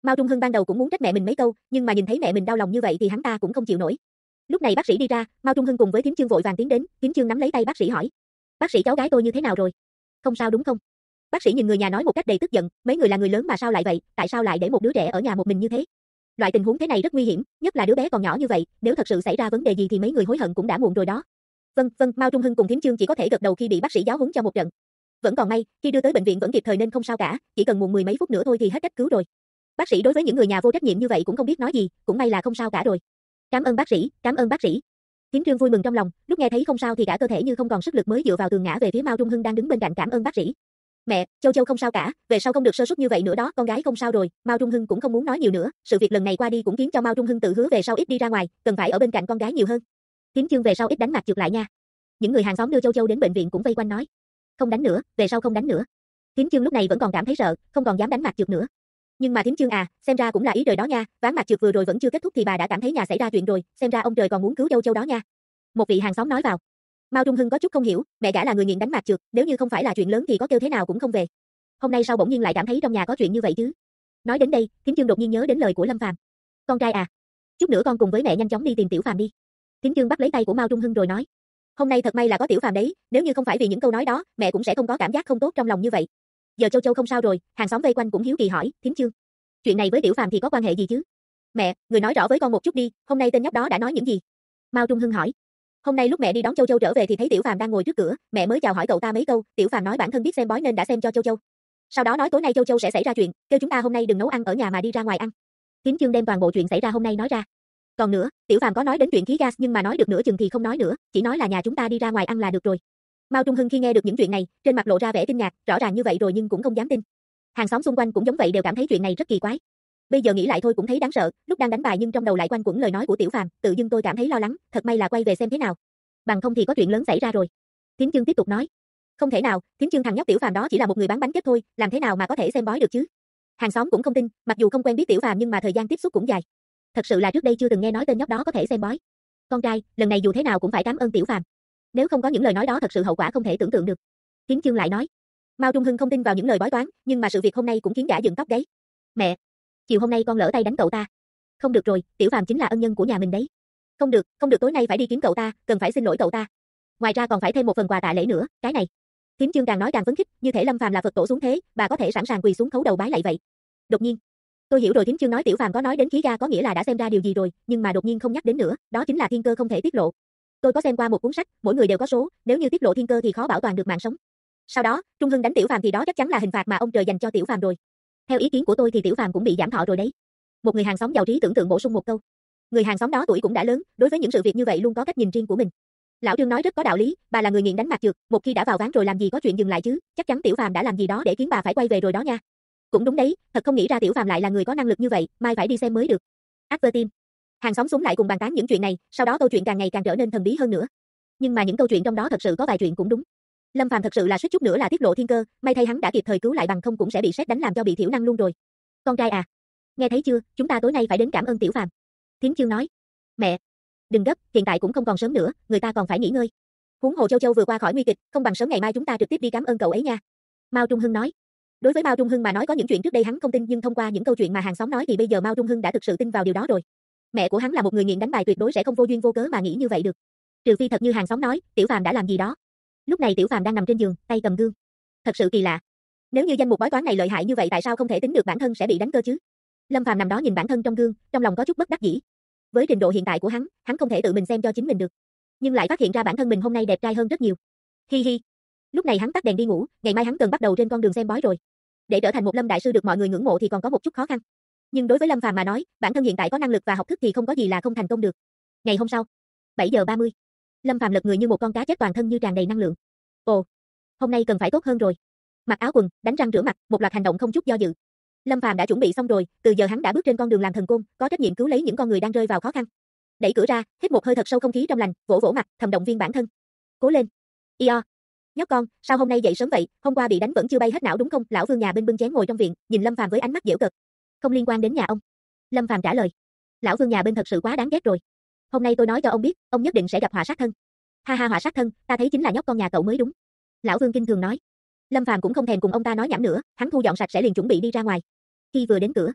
Mao Trung Hưng ban đầu cũng muốn trách mẹ mình mấy câu, nhưng mà nhìn thấy mẹ mình đau lòng như vậy thì hắn ta cũng không chịu nổi. Lúc này bác sĩ đi ra, Mao Trung Hưng cùng với Thiến Chương vội vàng tiến đến, Thiến Chương nắm lấy tay bác sĩ hỏi: "Bác sĩ, cháu gái tôi như thế nào rồi? Không sao đúng không?" Bác sĩ nhìn người nhà nói một cách đầy tức giận, mấy người là người lớn mà sao lại vậy, tại sao lại để một đứa trẻ ở nhà một mình như thế? Loại tình huống thế này rất nguy hiểm, nhất là đứa bé còn nhỏ như vậy, nếu thật sự xảy ra vấn đề gì thì mấy người hối hận cũng đã muộn rồi đó. Vâng, vâng, Mao Trung Hưng cùng Thiến Chương chỉ có thể gật đầu khi bị bác sĩ giáo huấn cho một trận. Vẫn còn may, khi đưa tới bệnh viện vẫn kịp thời nên không sao cả, chỉ cần muộn mười mấy phút nữa thôi thì hết cách cứu rồi. Bác sĩ đối với những người nhà vô trách nhiệm như vậy cũng không biết nói gì, cũng may là không sao cả rồi. Cảm ơn bác sĩ, cảm ơn bác sĩ. Thiến Chương vui mừng trong lòng, lúc nghe thấy không sao thì cả cơ thể như không còn sức lực mới dựa vào tường ngã về phía Mao Trung Hưng đang đứng bên cạnh cảm ơn bác sĩ. Mẹ, Châu Châu không sao cả, về sau không được sơ suất như vậy nữa đó, con gái không sao rồi. Mao Trung Hưng cũng không muốn nói nhiều nữa, sự việc lần này qua đi cũng khiến cho Mao Trung Hưng tự hứa về sau ít đi ra ngoài, cần phải ở bên cạnh con gái nhiều hơn. Thiến Chương về sau ít đánh mặt trượt lại nha. Những người hàng xóm đưa Châu Châu đến bệnh viện cũng vây quanh nói, không đánh nữa, về sau không đánh nữa. Thiến Chương lúc này vẫn còn cảm thấy sợ, không còn dám đánh mặt trượt nữa. Nhưng mà Thiến Chương à, xem ra cũng là ý trời đó nha, ván mặt trượt vừa rồi vẫn chưa kết thúc thì bà đã cảm thấy nhà xảy ra chuyện rồi, xem ra ông trời còn muốn cứu Châu Châu đó nha. Một vị hàng xóm nói vào. Mao Trung Hưng có chút không hiểu, mẹ gã là người nghiện đánh mặt trượt, nếu như không phải là chuyện lớn thì có kêu thế nào cũng không về. Hôm nay sao bỗng nhiên lại cảm thấy trong nhà có chuyện như vậy chứ? Nói đến đây, Thiến Chương đột nhiên nhớ đến lời của Lâm Phàm. Con trai à, chút nữa con cùng với mẹ nhanh chóng đi tìm Tiểu Phàm đi. Thiến Chương bắt lấy tay của Mao Trung Hưng rồi nói. Hôm nay thật may là có Tiểu Phàm đấy, nếu như không phải vì những câu nói đó, mẹ cũng sẽ không có cảm giác không tốt trong lòng như vậy. Giờ Châu Châu không sao rồi, hàng xóm vây quanh cũng hiếu kỳ hỏi, Thiến Chương, chuyện này với Tiểu Phàm thì có quan hệ gì chứ? Mẹ, người nói rõ với con một chút đi, hôm nay tên nhóc đó đã nói những gì? Mao Trung Hưng hỏi. Hôm nay lúc mẹ đi đón Châu Châu trở về thì thấy Tiểu Phàm đang ngồi trước cửa, mẹ mới chào hỏi cậu ta mấy câu, Tiểu Phàm nói bản thân biết xem bói nên đã xem cho Châu Châu. Sau đó nói tối nay Châu Châu sẽ xảy ra chuyện, kêu chúng ta hôm nay đừng nấu ăn ở nhà mà đi ra ngoài ăn. Thiến Chương đem toàn bộ chuyện xảy ra hôm nay nói ra. Còn nữa, Tiểu Phàm có nói đến chuyện khí gas nhưng mà nói được nửa chừng thì không nói nữa, chỉ nói là nhà chúng ta đi ra ngoài ăn là được rồi. Mao Trung Hưng khi nghe được những chuyện này, trên mặt lộ ra vẻ kinh ngạc, rõ ràng như vậy rồi nhưng cũng không dám tin. Hàng xóm xung quanh cũng giống vậy đều cảm thấy chuyện này rất kỳ quái. Bây giờ nghĩ lại thôi cũng thấy đáng sợ, lúc đang đánh bài nhưng trong đầu lại quanh quẩn lời nói của Tiểu Phàm, tự dưng tôi cảm thấy lo lắng, thật may là quay về xem thế nào. Bằng không thì có chuyện lớn xảy ra rồi. Thiến Chương tiếp tục nói. Không thể nào, Thiến Chương thằng nhóc Tiểu Phàm đó chỉ là một người bán bánh kết thôi, làm thế nào mà có thể xem bói được chứ? Hàng xóm cũng không tin, mặc dù không quen biết Tiểu Phàm nhưng mà thời gian tiếp xúc cũng dài. Thật sự là trước đây chưa từng nghe nói tên nhóc đó có thể xem bói. Con trai, lần này dù thế nào cũng phải cảm ơn Tiểu Phàm. Nếu không có những lời nói đó thật sự hậu quả không thể tưởng tượng được. Thiến Chương lại nói. Mao Trung Hưng không tin vào những lời bói toán, nhưng mà sự việc hôm nay cũng khiến gã dựng tóc gáy. Mẹ, chiều hôm nay con lỡ tay đánh cậu ta. Không được rồi, Tiểu Phàm chính là ân nhân của nhà mình đấy. Không được, không được, tối nay phải đi kiếm cậu ta, cần phải xin lỗi cậu ta. Ngoài ra còn phải thêm một phần quà tạ lễ nữa, cái này. Thiến Chương càng nói càng phấn khích, như thể Lâm Phàm là Phật tổ xuống thế, bà có thể sẵn sàng quỳ xuống khấu đầu bái lạy vậy. Đột nhiên, tôi hiểu rồi, Thiến Chương nói Tiểu Phàm có nói đến khí ga có nghĩa là đã xem ra điều gì rồi, nhưng mà đột nhiên không nhắc đến nữa, đó chính là thiên cơ không thể tiết lộ. Tôi có xem qua một cuốn sách, mỗi người đều có số, nếu như tiết lộ thiên cơ thì khó bảo toàn được mạng sống. Sau đó, Trung Hưng đánh Tiểu Phàm thì đó chắc chắn là hình phạt mà ông trời dành cho Tiểu Phàm rồi. Theo ý kiến của tôi thì Tiểu Phàm cũng bị giảm thọ rồi đấy. Một người hàng xóm giàu trí tưởng tượng bổ sung một câu. Người hàng xóm đó tuổi cũng đã lớn, đối với những sự việc như vậy luôn có cách nhìn riêng của mình. Lão Trương nói rất có đạo lý, bà là người nghiện đánh mặt trượt, một khi đã vào ván rồi làm gì có chuyện dừng lại chứ, chắc chắn Tiểu Phàm đã làm gì đó để khiến bà phải quay về rồi đó nha. Cũng đúng đấy, thật không nghĩ ra Tiểu Phàm lại là người có năng lực như vậy, mai phải đi xem mới được. Advertime. Hàng xóm súng lại cùng bàn tán những chuyện này, sau đó câu chuyện càng ngày càng trở nên thần bí hơn nữa. Nhưng mà những câu chuyện trong đó thật sự có vài chuyện cũng đúng. Lâm Phàm thật sự là suýt chút nữa là tiết lộ thiên cơ, may thay hắn đã kịp thời cứu lại bằng không cũng sẽ bị sét đánh làm cho bị thiểu năng luôn rồi. Con trai à, nghe thấy chưa, chúng ta tối nay phải đến cảm ơn Tiểu Phàm. Thiến Chương nói. Mẹ, đừng gấp, hiện tại cũng không còn sớm nữa, người ta còn phải nghỉ ngơi. Huống hồ Châu Châu vừa qua khỏi nguy kịch, không bằng sớm ngày mai chúng ta trực tiếp đi cảm ơn cậu ấy nha. Mao Trung Hưng nói. Đối với Mao Trung Hưng mà nói có những chuyện trước đây hắn không tin nhưng thông qua những câu chuyện mà hàng xóm nói thì bây giờ Mao Trung Hưng đã thực sự tin vào điều đó rồi. Mẹ của hắn là một người nghiện đánh bài tuyệt đối sẽ không vô duyên vô cớ mà nghĩ như vậy được. Trừ phi thật như hàng xóm nói, Tiểu Phàm đã làm gì đó. Lúc này Tiểu Phàm đang nằm trên giường, tay cầm gương. Thật sự kỳ lạ. Nếu như danh mục bói toán này lợi hại như vậy tại sao không thể tính được bản thân sẽ bị đánh cơ chứ? Lâm Phàm nằm đó nhìn bản thân trong gương, trong lòng có chút bất đắc dĩ. Với trình độ hiện tại của hắn không thể tự mình xem cho chính mình được, nhưng lại phát hiện ra bản thân mình hôm nay đẹp trai hơn rất nhiều. Hi hi. Lúc này hắn tắt đèn đi ngủ, ngày mai hắn cần bắt đầu trên con đường xem bói rồi. Để trở thành một Lâm đại sư được mọi người ngưỡng mộ thì còn có một chút khó khăn. Nhưng đối với Lâm Phàm mà nói, bản thân hiện tại có năng lực và học thức thì không có gì là không thành công được. Ngày hôm sau, 7 giờ 30. Lâm Phàm lật người như một con cá chết, toàn thân như tràn đầy năng lượng. Ồ, hôm nay cần phải tốt hơn rồi. Mặc áo quần, đánh răng rửa mặt, một loạt hành động không chút do dự. Lâm Phàm đã chuẩn bị xong rồi, từ giờ hắn đã bước trên con đường làm thần côn, có trách nhiệm cứu lấy những con người đang rơi vào khó khăn. Đẩy cửa ra, hít một hơi thật sâu không khí trong lành, vỗ vỗ mặt, thầm động viên bản thân. Cố lên. Io. Nhóc con, sao hôm nay dậy sớm vậy, hôm qua bị đánh vẫn chưa bay hết não đúng không? Lão Vương nhà bên bưng chén ngồi trong viện, nhìn Lâm Phàm với ánh mắt giễu cợt. Không liên quan đến nhà ông. Lâm Phàm trả lời. Lão Vương nhà bên thật sự quá đáng ghét rồi. Hôm nay tôi nói cho ông biết, ông nhất định sẽ gặp họa sát thân. Ha ha, họa sát thân, ta thấy chính là nhóc con nhà cậu mới đúng. Lão Vương kinh thường nói. Lâm Phàm cũng không thèm cùng ông ta nói nhảm nữa, hắn thu dọn sạch sẽ liền chuẩn bị đi ra ngoài. Khi vừa đến cửa,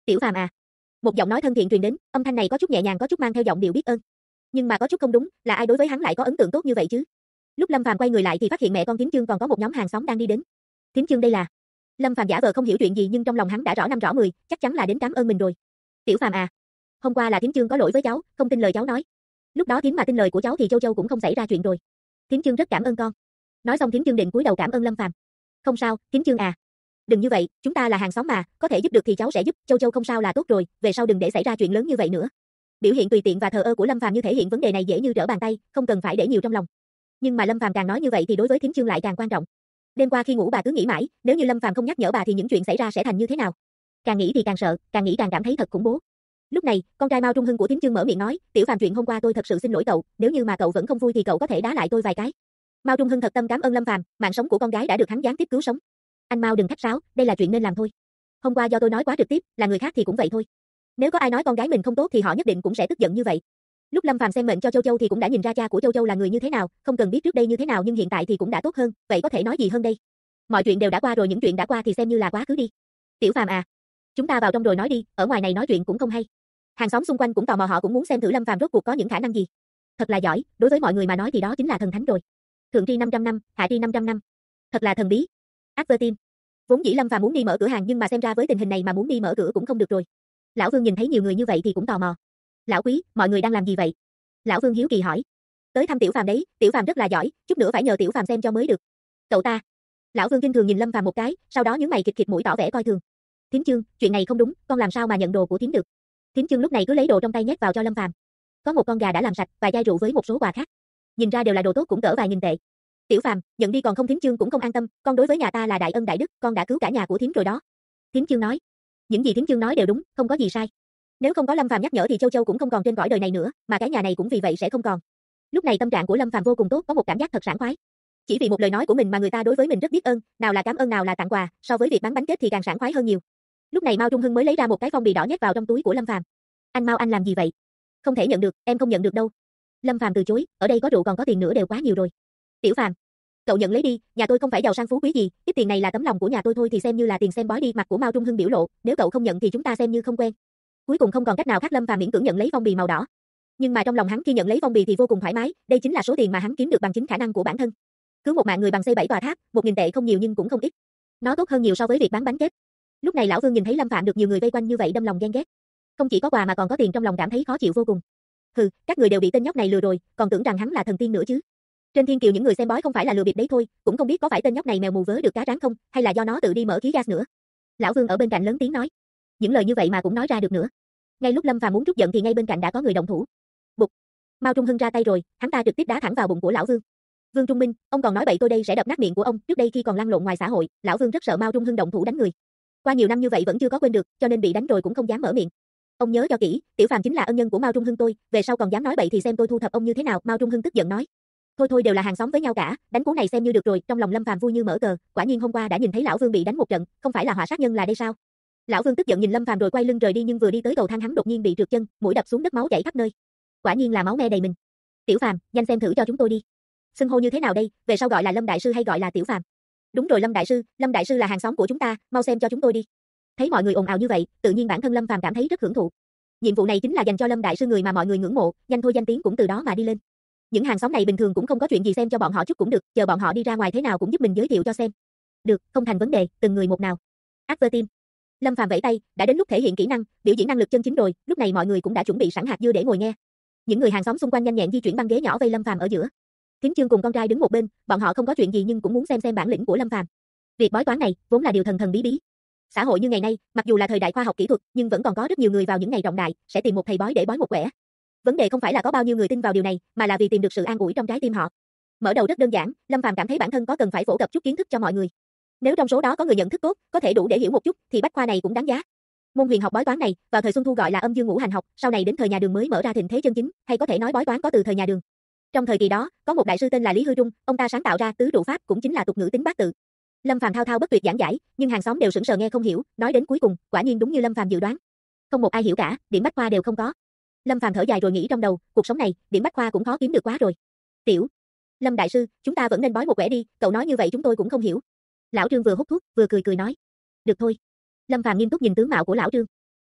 Tiểu Phàm à. Một giọng nói thân thiện truyền đến, âm thanh này có chút nhẹ nhàng có chút mang theo giọng điệu biết ơn. Nhưng mà có chút không đúng, là ai đối với hắn lại có ấn tượng tốt như vậy chứ? Lúc Lâm Phàm quay người lại thì phát hiện mẹ con Thiến Chương còn có một nhóm hàng xóm đang đi đến. Thiến Chương đây là? Lâm Phàm giả vờ không hiểu chuyện gì nhưng trong lòng hắn đã rõ năm rõ mười, chắc chắn là đến cảm ơn mình rồi. Tiểu Phàm à, hôm qua là Thiến Chương có lỗi với cháu, không tin lời cháu nói. Lúc đó Thiến mà tin lời của cháu thì Châu Châu cũng không xảy ra chuyện rồi. Thiến Chương rất cảm ơn con. Nói xong Thiến Chương định cúi đầu cảm ơn Lâm Phàm. Không sao, Thiến Chương à. Đừng như vậy, chúng ta là hàng xóm mà, có thể giúp được thì cháu sẽ giúp, Châu Châu không sao là tốt rồi, về sau đừng để xảy ra chuyện lớn như vậy nữa. Biểu hiện tùy tiện và thờ ơ của Lâm Phàm như thể hiện vấn đề này dễ như trở bàn tay, không cần phải để nhiều trong lòng. Nhưng mà Lâm Phàm càng nói như vậy thì đối với Thiến Chương lại càng quan trọng. Đêm qua khi ngủ bà cứ nghĩ mãi, nếu như Lâm Phàm không nhắc nhở bà thì những chuyện xảy ra sẽ thành như thế nào? Càng nghĩ thì càng sợ, càng nghĩ càng cảm thấy thật khủng bố. Lúc này, con trai Mao Trung Hưng của Thiến Chương mở miệng nói, "Tiểu Phàm chuyện hôm qua tôi thật sự xin lỗi cậu, nếu như mà cậu vẫn không vui thì cậu có thể đá lại tôi vài cái." Mao Trung Hưng thật tâm cảm ơn Lâm Phàm, mạng sống của con gái đã được hắn gián tiếp cứu sống. Anh Mao đừng khách sáo, đây là chuyện nên làm thôi. Hôm qua do tôi nói quá trực tiếp, là người khác thì cũng vậy thôi. Nếu có ai nói con gái mình không tốt thì họ nhất định cũng sẽ tức giận như vậy. Lúc Lâm Phàm xem mệnh cho Châu Châu thì cũng đã nhìn ra cha của Châu Châu là người như thế nào, không cần biết trước đây như thế nào nhưng hiện tại thì cũng đã tốt hơn, vậy có thể nói gì hơn đây? Mọi chuyện đều đã qua rồi, những chuyện đã qua thì xem như là quá khứ đi. Tiểu Phàm à, chúng ta vào trong rồi nói đi, ở ngoài này nói chuyện cũng không hay. Hàng xóm xung quanh cũng tò mò, họ cũng muốn xem thử Lâm Phàm rốt cuộc có những khả năng gì. Thật là giỏi, đối với mọi người mà nói thì đó chính là thần thánh rồi. Thượng tri 500 năm, hạ tri 500 năm. Thật là thần bí. Advertin. Vốn dĩ Lâm Phàm muốn đi mở cửa hàng nhưng mà xem ra với tình hình này mà muốn đi mở cửa cũng không được rồi. Lão Vương nhìn thấy nhiều người như vậy thì cũng tò mò. Lão quý, mọi người đang làm gì vậy? Lão Vương hiếu kỳ hỏi. Tới thăm Tiểu Phàm đấy, Tiểu Phàm rất là giỏi, chút nữa phải nhờ Tiểu Phàm xem cho mới được. Cậu ta. Lão Vương kinh thường nhìn Lâm Phàm một cái, sau đó nhướng mày kịch kịch mũi tỏ vẻ coi thường. Thiến Chương, chuyện này không đúng, con làm sao mà nhận đồ của Thiến được? Thiến Chương lúc này cứ lấy đồ trong tay nhét vào cho Lâm Phàm. Có một con gà đã làm sạch, vài chai rượu với một số quà khác. Nhìn ra đều là đồ tốt cũng cỡ vài nghìn tệ. Tiểu Phàm, nhận đi còn không. Thiến Chương cũng không an tâm, con đối với nhà ta là đại ân đại đức, con đã cứu cả nhà của Thiến rồi đó. Thiến Chương nói. Những gì Thiến Chương nói đều đúng, không có gì sai. Nếu không có Lâm Phàm nhắc nhở thì Châu Châu cũng không còn trên cõi đời này nữa, mà cái nhà này cũng vì vậy sẽ không còn. Lúc này tâm trạng của Lâm Phàm vô cùng tốt, có một cảm giác thật sảng khoái. Chỉ vì một lời nói của mình mà người ta đối với mình rất biết ơn, nào là cảm ơn nào là tặng quà, so với việc bán bánh kết thì càng sảng khoái hơn nhiều. Lúc này Mao Trung Hưng mới lấy ra một cái phong bì đỏ nhét vào trong túi của Lâm Phàm. Anh Mao, anh làm gì vậy? Không thể nhận được, em không nhận được đâu. Lâm Phàm từ chối, ở đây có rượu còn có tiền nữa đều quá nhiều rồi. Tiểu Phàm, cậu nhận lấy đi, nhà tôi không phải giàu sang phú quý gì, ít tiền này là tấm lòng của nhà tôi thôi thì xem như là tiền xem bói đi. Mặt của Mao Trung Hưng biểu lộ, nếu cậu không nhận thì chúng ta xem như không quen. Cuối cùng không còn cách nào khác, Lâm Phàm miễn cưỡng nhận lấy phong bì màu đỏ. Nhưng mà trong lòng hắn khi nhận lấy phong bì thì vô cùng thoải mái, đây chính là số tiền mà hắn kiếm được bằng chính khả năng của bản thân. Cứu một mạng người bằng xây 7 tòa tháp, 1000 tệ không nhiều nhưng cũng không ít. Nó tốt hơn nhiều so với việc bán bánh kết. Lúc này lão Vương nhìn thấy Lâm Phàm được nhiều người vây quanh như vậy đâm lòng ghen ghét. Không chỉ có quà mà còn có tiền, trong lòng cảm thấy khó chịu vô cùng. Hừ, các người đều bị tên nhóc này lừa rồi, còn tưởng rằng hắn là thần tiên nữa chứ. Trên thiên kiều những người xem bói không phải là lừa bịp đấy thôi, cũng không biết có phải tên nhóc này mèo mù vớ được cá rán không, hay là do nó tự đi mở khí gas nữa. Lão Vương ở bên cạnh lớn tiếng nói. Những lời như vậy mà cũng nói ra được nữa. Ngay lúc Lâm Phàm muốn trút giận thì ngay bên cạnh đã có người động thủ. Bụp. Mao Trung Hưng ra tay rồi, hắn ta trực tiếp đá thẳng vào bụng của lão Vương. Vương Trung Minh, ông còn nói bậy, tôi đây sẽ đập nát miệng của ông. Trước đây khi còn lăn lộn ngoài xã hội, lão Vương rất sợ Mao Trung Hưng động thủ đánh người. Qua nhiều năm như vậy vẫn chưa có quên được, cho nên bị đánh rồi cũng không dám mở miệng. Ông nhớ cho kỹ, Tiểu Phàm chính là ân nhân của Mao Trung Hưng tôi, về sau còn dám nói bậy thì xem tôi thu thập ông như thế nào. Mao Trung Hưng tức giận nói. Thôi thôi, đều là hàng xóm với nhau cả, đánh cú này xem như được rồi. Trong lòng Lâm Phàm vui như mở cờ, quả nhiên hôm qua đã nhìn thấy lão Vương bị đánh một trận, không phải là họa sát nhân là đây sao? Lão Vương tức giận nhìn Lâm Phàm rồi quay lưng rời đi, nhưng vừa đi tới cầu thang hắn đột nhiên bị trượt chân, mũi đập xuống đất, máu chảy khắp nơi. Quả nhiên là máu me đầy mình. Tiểu Phàm, nhanh xem thử cho chúng tôi đi. Xưng hô như thế nào đây, về sau gọi là Lâm đại sư hay gọi là Tiểu Phàm? Đúng rồi, Lâm đại sư là hàng xóm của chúng ta, mau xem cho chúng tôi đi. Thấy mọi người ồn ào như vậy, tự nhiên bản thân Lâm Phàm cảm thấy rất hưởng thụ. Nhiệm vụ này chính là dành cho Lâm đại sư, người mà mọi người ngưỡng mộ, nhanh thôi danh tiếng cũng từ đó mà đi lên. Những hàng xóm này bình thường cũng không có chuyện gì, xem cho bọn họ chút cũng được, chờ bọn họ đi ra ngoài thế nào cũng giúp mình giới thiệu cho xem. Được, không thành vấn đề, từng người một nào. Advertin. Lâm Phàm vẫy tay, đã đến lúc thể hiện kỹ năng, biểu diễn năng lực chân chính rồi, lúc này mọi người cũng đã chuẩn bị sẵn hạt dưa để ngồi nghe. Những người hàng xóm xung quanh nhanh nhẹn di chuyển băng ghế nhỏ vây Lâm Phàm ở giữa. Thiến Chương cùng con trai đứng một bên, bọn họ không có chuyện gì nhưng cũng muốn xem bản lĩnh của Lâm Phàm. Việc bói toán này vốn là điều thần thần bí bí. Xã hội như ngày nay, mặc dù là thời đại khoa học kỹ thuật, nhưng vẫn còn có rất nhiều người vào những ngày trọng đại sẽ tìm một thầy bói để bói một quẻ. Vấn đề không phải là có bao nhiêu người tin vào điều này, mà là vì tìm được sự an ủi trong trái tim họ. Mở đầu rất đơn giản, Lâm Phàm cảm thấy bản thân có cần phải phổ cập chút kiến thức cho mọi người. Nếu trong số đó có người nhận thức tốt, có thể đủ để hiểu một chút, thì bách khoa này cũng đáng giá. Môn huyền học bói toán này, vào thời Xuân Thu gọi là âm dương ngũ hành học, sau này đến thời nhà Đường mới mở ra thịnh thế chân chính, hay có thể nói bói toán có từ thời nhà Đường. Trong thời kỳ đó, có một đại sư tên là Lý Hư Trung, ông ta sáng tạo ra tứ trụ pháp, cũng chính là tục ngữ tính bát tự. Lâm Phàm thao thao bất tuyệt giảng giải, nhưng hàng xóm đều sững sờ nghe không hiểu, nói đến cuối cùng, quả nhiên đúng như Lâm Phàm dự đoán, không một ai hiểu cả, điểm bách khoa đều không có. Lâm Phàm thở dài rồi nghĩ trong đầu, cuộc sống này, điểm bách khoa cũng khó kiếm được quá rồi. Lâm đại sư, chúng ta vẫn nên bói một quẻ đi, cậu nói như vậy chúng tôi cũng không hiểu. Lão Trương vừa hút thuốc, vừa cười nói. Được thôi. Lâm Phàm nghiêm túc nhìn tướng mạo của lão Trương.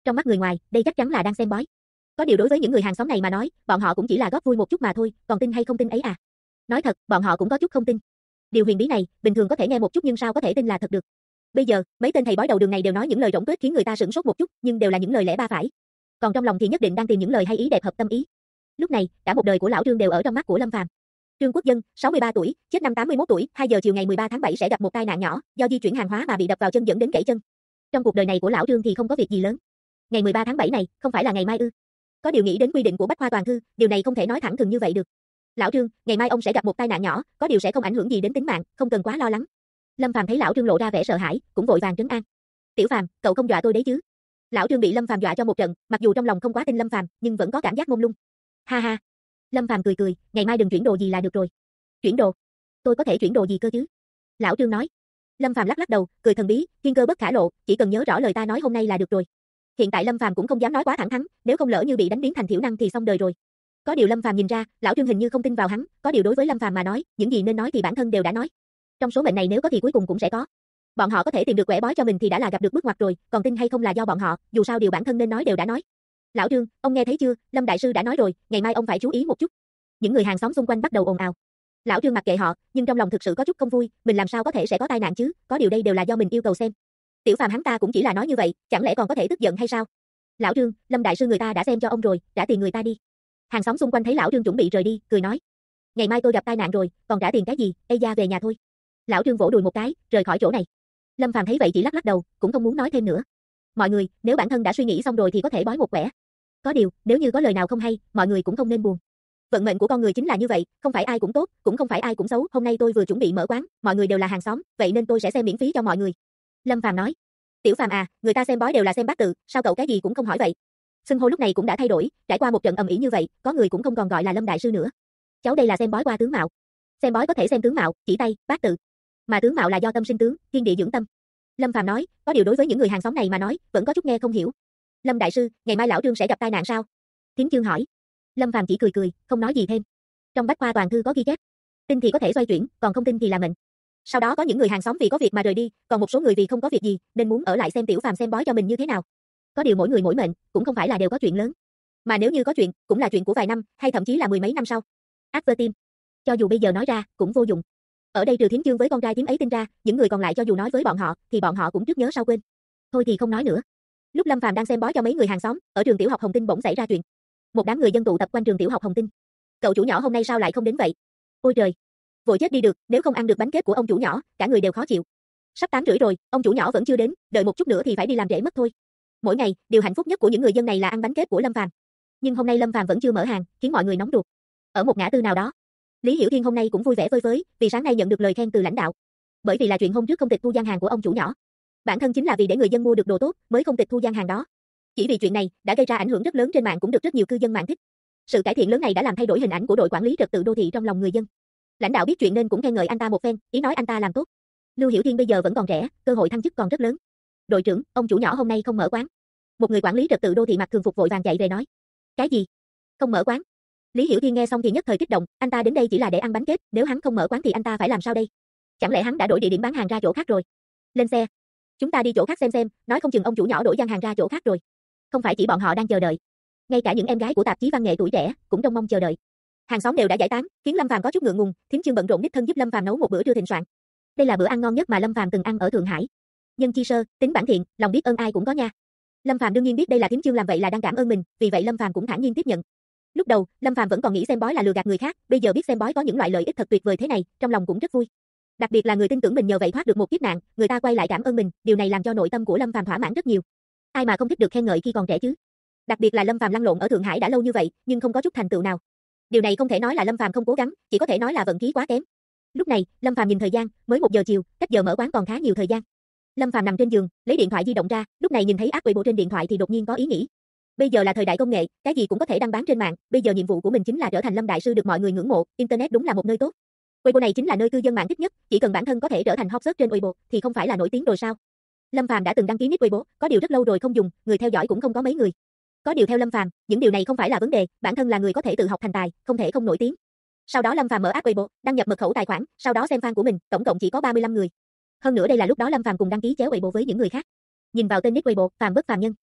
Trong mắt người ngoài, đây chắc chắn là đang xem bói. Có điều đối với những người hàng xóm này mà nói, bọn họ cũng chỉ là góp vui một chút mà thôi, còn tin hay không tin ấy à? Nói thật, bọn họ cũng có chút không tin. Điều huyền bí này, bình thường có thể nghe một chút nhưng sao có thể tin là thật được. Bây giờ, mấy tên thầy bói đầu đường này đều nói những lời rỗng tuếch khiến người ta sửng sốt một chút, nhưng đều là những lời lẽ ba phải. Còn trong lòng thì nhất định đang tìm những lời hay ý đẹp hợp tâm ý. Lúc này, cả một đời của lão Trương đều ở trong mắt của Lâm Phàm. Trương Quốc Dân, 63 tuổi, chết năm 81 tuổi, 2 giờ chiều ngày 13 tháng 7 sẽ gặp một tai nạn nhỏ, do di chuyển hàng hóa mà bị đập vào chân dẫn đến gãy chân. Trong cuộc đời này của lão Trương thì không có việc gì lớn. Ngày 13 tháng 7 này, không phải là ngày mai ư? Có điều nghĩ đến quy định của Bách Khoa Toàn Thư, điều này không thể nói thẳng thừng như vậy được. Lão Trương, ngày mai ông sẽ gặp một tai nạn nhỏ, có điều sẽ không ảnh hưởng gì đến tính mạng, không cần quá lo lắng. Lâm Phàm thấy lão Trương lộ ra vẻ sợ hãi, cũng vội vàng trấn an. Tiểu Phàm, cậu không dọa tôi đấy chứ? Lão Trương bị Lâm Phàm dọa cho một trận, mặc dù trong lòng không quá tin Lâm Phàm, nhưng vẫn có cảm giác mông lung. Ha ha. Lâm Phàm cười cười, ngày mai đừng chuyển đồ gì là được rồi. Chuyển đồ? Tôi có thể chuyển đồ gì cơ chứ? Lão Trương nói. Lâm Phàm lắc lắc đầu, cười thần bí, thiên cơ bất khả lộ, chỉ cần nhớ rõ lời ta nói hôm nay là được rồi. Hiện tại Lâm Phàm cũng không dám nói quá thẳng thắn, nếu không lỡ như bị đánh biến thành thiểu năng thì xong đời rồi. Có điều Lâm Phàm nhìn ra, lão Trương hình như không tin vào hắn, có điều đối với Lâm Phàm mà nói, những gì nên nói thì bản thân đều đã nói. Trong số mệnh này nếu có thì cuối cùng cũng sẽ có. Bọn họ có thể tìm được quẻ bói cho mình thì đã là gặp được bước ngoặt rồi, còn tin hay không là do bọn họ, dù sao điều bản thân nên nói đều đã nói. Lão Trương, ông nghe thấy chưa, Lâm đại sư đã nói rồi, ngày mai ông phải chú ý một chút. Những người hàng xóm xung quanh bắt đầu ồn ào. Lão Trương mặc kệ họ, nhưng trong lòng thực sự có chút không vui, mình làm sao có thể sẽ có tai nạn chứ, có điều đây đều là do mình yêu cầu xem. Tiểu Phàm hắn ta cũng chỉ là nói như vậy, chẳng lẽ còn có thể tức giận hay sao? Lão Trương, Lâm đại sư người ta đã xem cho ông rồi, trả tiền người ta đi. Hàng xóm xung quanh thấy lão Trương chuẩn bị rời đi, cười nói: ngày mai tôi gặp tai nạn rồi, còn trả tiền cái gì, ê da về nhà thôi. Lão Trương vỗ đùi một cái, rời khỏi chỗ này. Lâm Phàm thấy vậy chỉ lắc lắc đầu, cũng không muốn nói thêm nữa. Mọi người, nếu bản thân đã suy nghĩ xong rồi thì có thể bói một quẻ. Có điều, nếu như có lời nào không hay, mọi người cũng không nên buồn. Vận mệnh của con người chính là như vậy, không phải ai cũng tốt, cũng không phải ai cũng xấu. Hôm nay tôi vừa chuẩn bị mở quán, mọi người đều là hàng xóm, vậy nên tôi sẽ xem miễn phí cho mọi người. Lâm Phàm nói. Tiểu Phàm à, người ta xem bói đều là xem bát tự, sao cậu cái gì cũng không hỏi vậy? Xưng hô lúc này cũng đã thay đổi, trải qua một trận ầm ĩ như vậy, có người cũng không còn gọi là Lâm đại sư nữa. Cháu đây là xem bói qua tướng mạo. Xem bói có thể xem tướng mạo, chỉ tay, bát tự. Mà tướng mạo là do tâm sinh tướng, thiên địa dưỡng tâm. Lâm Phàm nói, có điều đối với những người hàng xóm này mà nói, vẫn có chút nghe không hiểu. Lâm đại sư, ngày mai lão Trương sẽ gặp tai nạn sao? Thiến Chương hỏi. Lâm Phàm chỉ cười cười, không nói gì thêm. Trong Bách Khoa Toàn Thư có ghi chép, tin thì có thể xoay chuyển, còn không tin thì là mệnh. Sau đó có những người hàng xóm vì có việc mà rời đi, còn một số người vì không có việc gì, nên muốn ở lại xem Tiểu Phàm xem bói cho mình như thế nào. Có điều mỗi người mỗi mệnh, cũng không phải là đều có chuyện lớn. Mà nếu như có chuyện, cũng là chuyện của vài năm, hay thậm chí là mười mấy năm sau. Advertim. Cho dù bây giờ nói ra, cũng vô dụng. Ở đây trừ Thiến Chương với con trai Thiến ấy tin ra, những người còn lại cho dù nói với bọn họ, thì bọn họ cũng trước nhớ sau quên. Thôi thì không nói nữa. Lúc Lâm Phàm đang xem bói cho mấy người hàng xóm, ở trường tiểu học Hồng Tinh bỗng xảy ra chuyện. Một đám người dân tụ tập quanh trường tiểu học Hồng Tinh. Cậu chủ nhỏ hôm nay sao lại không đến vậy? Ôi trời, vội chết đi được, nếu không ăn được bánh kết của ông chủ nhỏ, cả người đều khó chịu. Sắp 8h30 rồi, ông chủ nhỏ vẫn chưa đến, đợi một chút nữa thì phải đi làm trễ mất thôi. Mỗi ngày, điều hạnh phúc nhất của những người dân này là ăn bánh kết của Lâm Phàm. Nhưng hôm nay Lâm Phàm vẫn chưa mở hàng, khiến mọi người nóng ruột. Ở một ngã tư nào đó, Lý Hiểu Thiên hôm nay cũng vui vẻ vơi với, vì sáng nay nhận được lời khen từ lãnh đạo. Bởi vì là chuyện hôm trước không tịch thu gian hàng của ông chủ nhỏ. Bản thân chính là vì để người dân mua được đồ tốt, mới không tịch thu gian hàng đó. Chỉ vì chuyện này đã gây ra ảnh hưởng rất lớn trên mạng, cũng được rất nhiều cư dân mạng thích. Sự cải thiện lớn này đã làm thay đổi hình ảnh của đội quản lý trật tự đô thị trong lòng người dân. Lãnh đạo biết chuyện nên cũng khen ngợi anh ta một phen, ý nói anh ta làm tốt. Lưu Hiểu Thiên bây giờ vẫn còn trẻ, cơ hội thăng chức còn rất lớn. Đội trưởng, ông chủ nhỏ hôm nay không mở quán. Một người quản lý trật tự đô thị mặc thường phục vội vàng chạy về nói. Cái gì? Không mở quán? Lý Hiểu Thiên nghe xong thì nhất thời kích động, anh ta đến đây chỉ là để ăn bánh kết, nếu hắn không mở quán thì anh ta phải làm sao đây? Chẳng lẽ hắn đã đổi địa điểm bán hàng ra chỗ khác rồi? Lên xe. Chúng ta đi chỗ khác xem, nói không chừng ông chủ nhỏ đổi gian hàng ra chỗ khác rồi. Không phải chỉ bọn họ đang chờ đợi. Ngay cả những em gái của tạp chí văn nghệ tuổi trẻ cũng trông mong chờ đợi. Hàng xóm đều đã giải tán, khiến Lâm Phàm có chút ngượng ngùng, Thiến Chương bận rộn đích thân giúp Lâm Phàm nấu một bữa trưa thịnh soạn. Đây là bữa ăn ngon nhất mà Lâm Phàm từng ăn ở Thượng Hải. Nhân chi sơ, tính bản thiện, lòng biết ơn ai cũng có nha. Lâm Phàm đương nhiên biết đây là Thiến Chương làm vậy là đang cảm ơn mình, vì vậy Lâm Phàm cũng thản nhiên tiếp nhận. Lúc đầu, Lâm Phàm vẫn còn nghĩ xem bói là lừa gạt người khác, bây giờ biết xem bói có những loại lợi ích thật tuyệt vời thế này, trong lòng cũng rất vui. Đặc biệt là người tin tưởng mình nhờ vậy thoát được một kiếp nạn, người ta quay lại cảm ơn mình, điều này làm cho nội tâm của Lâm Phàm thỏa mãn rất nhiều. Ai mà không thích được khen ngợi khi còn trẻ chứ? Đặc biệt là Lâm Phàm lăn lộn ở Thượng Hải đã lâu như vậy, nhưng không có chút thành tựu nào. Điều này không thể nói là Lâm Phàm không cố gắng, chỉ có thể nói là vận khí quá kém. Lúc này, Lâm Phàm nhìn thời gian, mới 1 giờ chiều, cách giờ mở quán còn khá nhiều thời gian. Lâm Phàm nằm trên giường, lấy điện thoại di động ra, lúc này nhìn thấy app Weibo trên điện thoại thì đột nhiên có ý nghĩ. Bây giờ là thời đại công nghệ, cái gì cũng có thể đăng bán trên mạng, bây giờ nhiệm vụ của mình chính là trở thành Lâm đại sư được mọi người ngưỡng mộ, internet đúng là một nơi tốt. Weibo này chính là nơi cư dân mạng thích nhất, chỉ cần bản thân có thể trở thành hot search trên Weibo thì không phải là nổi tiếng rồi sao? Lâm Phàm đã từng đăng ký nick Weibo, có điều rất lâu rồi không dùng, người theo dõi cũng không có mấy người. Có điều theo Lâm Phàm, những điều này không phải là vấn đề, bản thân là người có thể tự học thành tài, không thể không nổi tiếng. Sau đó Lâm Phàm mở app Weibo, đăng nhập mật khẩu tài khoản, sau đó xem fan của mình, tổng cộng chỉ có 35 người. Hơn nữa đây là lúc đó Lâm Phàm cùng đăng ký chéo Weibo với những người khác. Nhìn vào tên nick Weibo, Phàm bất phàm nhân.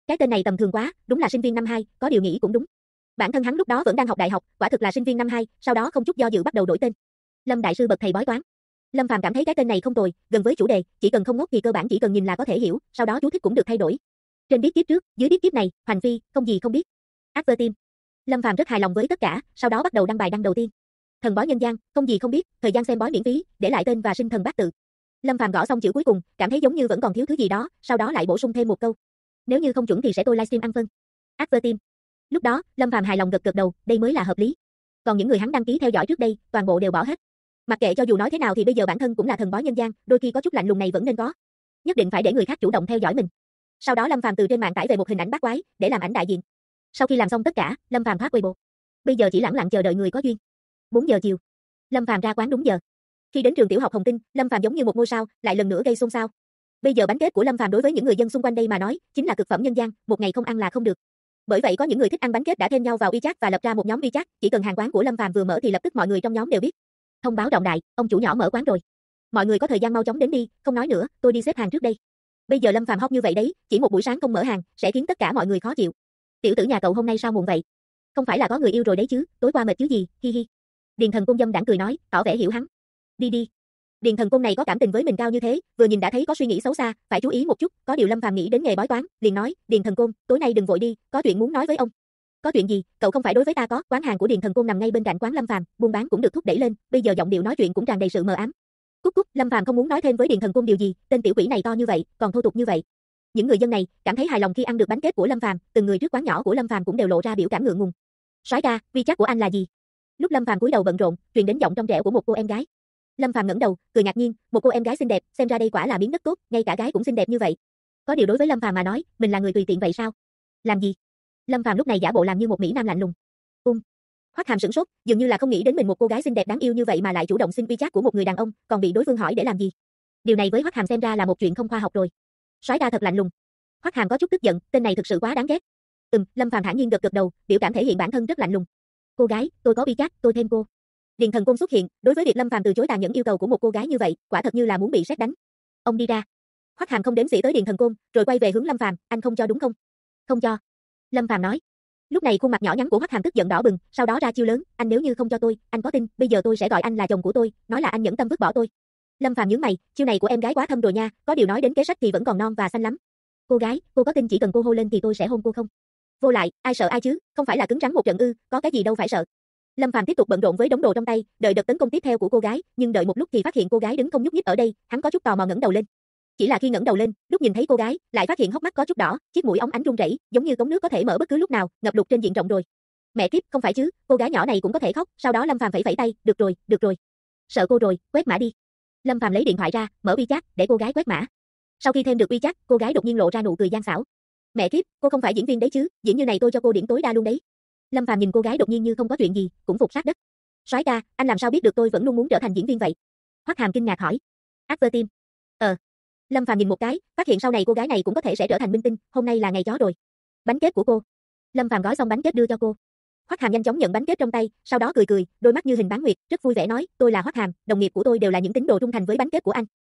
Cái tên này tầm thường quá, đúng là sinh viên năm 2, có điều nghĩ cũng đúng. Bản thân hắn lúc đó vẫn đang học đại học, quả thực là sinh viên năm 2, sau đó không chút do dự bắt đầu đổi tên. Lâm đại sư bậc thầy bói toán. Lâm Phàm cảm thấy cái tên này không tồi, gần với chủ đề, chỉ cần không ngốc thì cơ bản chỉ cần nhìn là có thể hiểu, sau đó chú thích cũng được thay đổi. Trên biết kiếp trước, dưới biết kiếp này, Hoành Phi, không gì không biết. Advertime. Lâm Phàm rất hài lòng với tất cả, sau đó bắt đầu đăng bài đăng đầu tiên. Thần bói nhân gian, không gì không biết, thời gian xem bói miễn phí, để lại tên và sinh thần bát tự. Lâm Phàm gõ xong chữ cuối cùng, cảm thấy giống như vẫn còn thiếu thứ gì đó, sau đó lại bổ sung thêm một câu. Nếu như không chuẩn thì sẽ tôi livestream ăn phân. Advertime. Lúc đó, Lâm Phàm hài lòng gật gật đầu, đây mới là hợp lý. Còn những người hắn đăng ký theo dõi trước đây, toàn bộ đều bỏ hết. Mặc kệ cho dù nói thế nào thì bây giờ bản thân cũng là thần bói nhân gian, đôi khi có chút lạnh lùng này vẫn nên có. Nhất định phải để người khác chủ động theo dõi mình. Sau đó Lâm Phàm từ trên mạng tải về một hình ảnh bát quái, để làm ảnh đại diện. Sau khi làm xong tất cả, Lâm Phàm thoát Weibo. Bây giờ chỉ lẳng lặng chờ đợi người có duyên. 4 giờ chiều. Lâm Phàm ra quán đúng giờ. Khi đến trường tiểu học Hồng Tinh, Lâm Phàm giống như một ngôi sao, lại lần nữa gây xôn xao. Bây giờ bánh kết của Lâm Phàm đối với những người dân xung quanh đây mà nói, chính là cực phẩm nhân gian, một ngày không ăn là không được. Bởi vậy có những người thích ăn bánh kết đã thêm nhau vào WeChat và lập ra một nhóm WeChat, chỉ cần hàng quán của Lâm Phàm vừa mở thì lập tức mọi người trong nhóm đều biết. Thông báo trọng đại, ông chủ nhỏ mở quán rồi. Mọi người có thời gian mau chóng đến đi, không nói nữa, tôi đi xếp hàng trước đây. Bây giờ Lâm Phàm hot như vậy đấy, chỉ một buổi sáng không mở hàng, sẽ khiến tất cả mọi người khó chịu. Tiểu tử nhà cậu hôm nay sao muộn vậy? Không phải là có người yêu rồi đấy chứ, tối qua mệt chứ gì, hi hi. Điền Thần Côn dâm đãng cười nói, tỏ vẻ hiểu hắn. Đi đi. Điền Thần Côn này có cảm tình với mình cao như thế, vừa nhìn đã thấy có suy nghĩ xấu xa, phải chú ý một chút, có điều Lâm Phàm nghĩ đến nghề bói toán, liền nói, Điền Thần Côn, tối nay đừng vội đi, có chuyện muốn nói với ông. Có chuyện gì, cậu không phải đối với ta có, quán hàng của Điền Thần Côn nằm ngay bên cạnh quán Lâm Phàm, buôn bán cũng được thúc đẩy lên, bây giờ giọng điệu nói chuyện cũng tràn đầy sự mờ ám. Cút cút, Lâm Phàm không muốn nói thêm với Điền Thần Côn điều gì, tên tiểu quỷ này to như vậy, còn thô tục như vậy. Những người dân này cảm thấy hài lòng khi ăn được bánh kết của Lâm Phàm, từng người trước quán nhỏ của Lâm Phàm cũng đều lộ ra biểu cảm ngượng ngùng. Soái ca, WeChat của anh là gì? Lúc Lâm Phàm cúi đầu bận rộn, truyền đến giọng trong trẻo của một cô em gái. Lâm Phàm ngẩng đầu, cười ngạc nhiên, một cô em gái xinh đẹp, xem ra đây quả là miếng đất tốt, ngay cả gái cũng xinh đẹp như vậy. Có điều đối với Lâm Phàm mà nói, mình là người tùy tiện vậy sao? Làm gì? Lâm Phàm lúc này giả bộ làm như một mỹ nam lạnh lùng. Hoắc Hàm sửng sốt, dường như là không nghĩ đến mình một cô gái xinh đẹp đáng yêu như vậy mà lại chủ động xin WeChat của một người đàn ông, còn bị đối phương hỏi để làm gì? Điều này với Hoắc Hàm xem ra là một chuyện không khoa học rồi. Soái ca thật lạnh lùng. Hoắc Hàm có chút tức giận, tên này thực sự quá đáng ghét. Lâm Phàm thản nhiên gật gật đầu, biểu cảm thể hiện bản thân rất lạnh lùng. Cô gái, tôi có WeChat, tôi thêm cô. Điền Thần Côn xuất hiện, đối với việc Lâm Phàm từ chối tàn nhẫn yêu cầu của một cô gái như vậy, quả thật như là muốn bị sét đánh. Ông đi ra. Hoắc Hàm không đếm xỉa tới Điền Thần Côn, rồi quay về hướng Lâm Phàm, anh không cho đúng không? Không cho. Lâm Phàm nói. Lúc này khuôn mặt nhỏ nhắn của Hoắc Hàm tức giận đỏ bừng, sau đó ra chiêu lớn, anh nếu như không cho tôi, anh có tin, bây giờ tôi sẽ gọi anh là chồng của tôi, nói là anh nhẫn tâm vứt bỏ tôi. Lâm Phàm nhướng mày, chiêu này của em gái quá thâm rồi nha, có điều nói đến kế sách thì vẫn còn non và xanh lắm. Cô gái, cô có tin chỉ cần cô hô lên thì tôi sẽ hôn cô không? Vô lại, ai sợ ai chứ, không phải là cứng rắn một trận ư, có cái gì đâu phải sợ. Lâm Phàm tiếp tục bận rộn với đống đồ trong tay, đợi đợt tấn công tiếp theo của cô gái, nhưng đợi một lúc thì phát hiện cô gái đứng không nhúc nhích ở đây, hắn có chút tò mò ngẩng đầu lên. Chỉ là khi ngẩng đầu lên, lúc nhìn thấy cô gái, lại phát hiện hốc mắt có chút đỏ, chiếc mũi óng ánh run rẩy, giống như cống nước có thể mở bất cứ lúc nào, ngập lụt trên diện rộng rồi. Mẹ kiếp, không phải chứ, cô gái nhỏ này cũng có thể khóc, sau đó Lâm Phàm phẩy phẩy tay, được rồi. Sợ cô rồi, quét mã đi. Lâm Phàm lấy điện thoại ra, mở WeChat, để cô gái quét mã. Sau khi thêm được WeChat, cô gái đột nhiên lộ ra nụ cười gian xảo. Mẹ kiếp, cô không phải diễn viên đấy chứ, diễn như này tôi cho cô điểm tối đa luôn đấy. Lâm Phàm nhìn cô gái đột nhiên như không có chuyện gì, cũng phục sát đất. Soái ca, anh làm sao biết được tôi vẫn luôn muốn trở thành diễn viên vậy? Hoắc Hàm kinh ngạc hỏi. Advertime. Lâm Phàm nhìn một cái, phát hiện sau này cô gái này cũng có thể sẽ trở thành minh tinh, hôm nay là ngày chó rồi. Bánh kết của cô. Lâm Phàm gói xong bánh kết đưa cho cô. Hoắc Hàm nhanh chóng nhận bánh kết trong tay, sau đó cười cười, đôi mắt như hình bán nguyệt, rất vui vẻ nói, tôi là Hoắc Hàm, đồng nghiệp của tôi đều là những tín đồ trung thành với bánh kết của anh.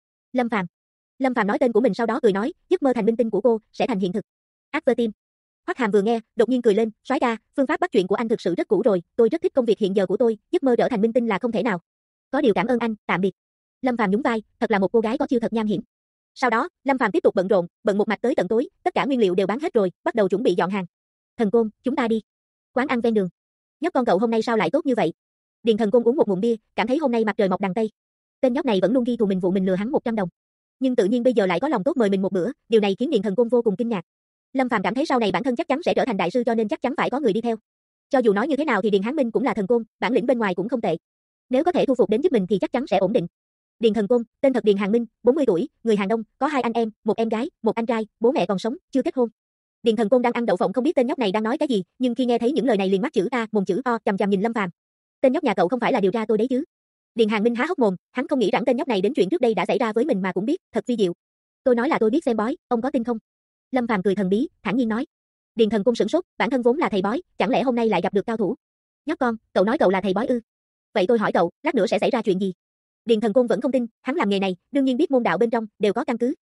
Lâm Phàm nói tên của mình sau đó cười nói, giấc mơ thành minh tinh của cô sẽ thành hiện thực. Advertime. Hoắc Hàm vừa nghe, đột nhiên cười lên, soái ca, phương pháp bắt chuyện của anh thực sự rất cũ rồi, tôi rất thích công việc hiện giờ của tôi, giấc mơ trở thành minh tinh là không thể nào. Có điều cảm ơn anh, tạm biệt. Lâm Phàm nhún vai, thật là một cô gái có chiêu thật nham hiểm. Sau đó, Lâm Phàm tiếp tục bận rộn, bận một mạch tới tận tối, tất cả nguyên liệu đều bán hết rồi, bắt đầu chuẩn bị dọn hàng. Thần Côn, chúng ta đi. Quán ăn ven đường. Nhóc con cậu hôm nay sao lại tốt như vậy? Điền Thần Côn uống một ngụm bia, cảm thấy hôm nay mặt trời mọc đằng tây. Tên nhóc này vẫn luôn ghi thù mình vụ mình lừa hắn 100 đồng. Nhưng tự nhiên bây giờ lại có lòng tốt mời mình một bữa, điều này khiến Điền Thần Côn vô cùng kinh ngạc. Lâm Phàm cảm thấy sau này bản thân chắc chắn sẽ trở thành đại sư cho nên chắc chắn phải có người đi theo. Cho dù nói như thế nào thì Điền Hán Minh cũng là thần côn, bản lĩnh bên ngoài cũng không tệ. Nếu có thể thu phục đến giúp mình thì chắc chắn sẽ ổn định. Điền Thần Côn, tên thật Điền Hàn Minh, 40 tuổi, người Hà Đông, có 2 anh em, một em gái, một anh trai, bố mẹ còn sống, chưa kết hôn. Điền Thần Côn đang ăn đậu phộng không biết tên nhóc này đang nói cái gì, nhưng khi nghe thấy những lời này liền mắt chữ A, mồm chữ O, chằm chằm nhìn Lâm Phàm. Tên nhóc nhà cậu không phải là điều tra tôi đấy chứ? Điền Hàn Minh há hốc mồm, hắn không nghĩ rằng tên nhóc này đến chuyện trước đây đã xảy ra với mình mà cũng biết, thật vi diệu. Tôi nói là tôi biết xem bói, ông có tin không? Lâm Phàm cười thần bí, thản nhiên nói. Điền Thần Côn sửng sốt, bản thân vốn là thầy bói, chẳng lẽ hôm nay lại gặp được cao thủ? Nhóc con, cậu nói cậu là thầy bói ư? Vậy tôi hỏi cậu, lát nữa sẽ xảy ra chuyện gì? Điền Thần Côn vẫn không tin, hắn làm nghề này, đương nhiên biết môn đạo bên trong đều có căn cứ.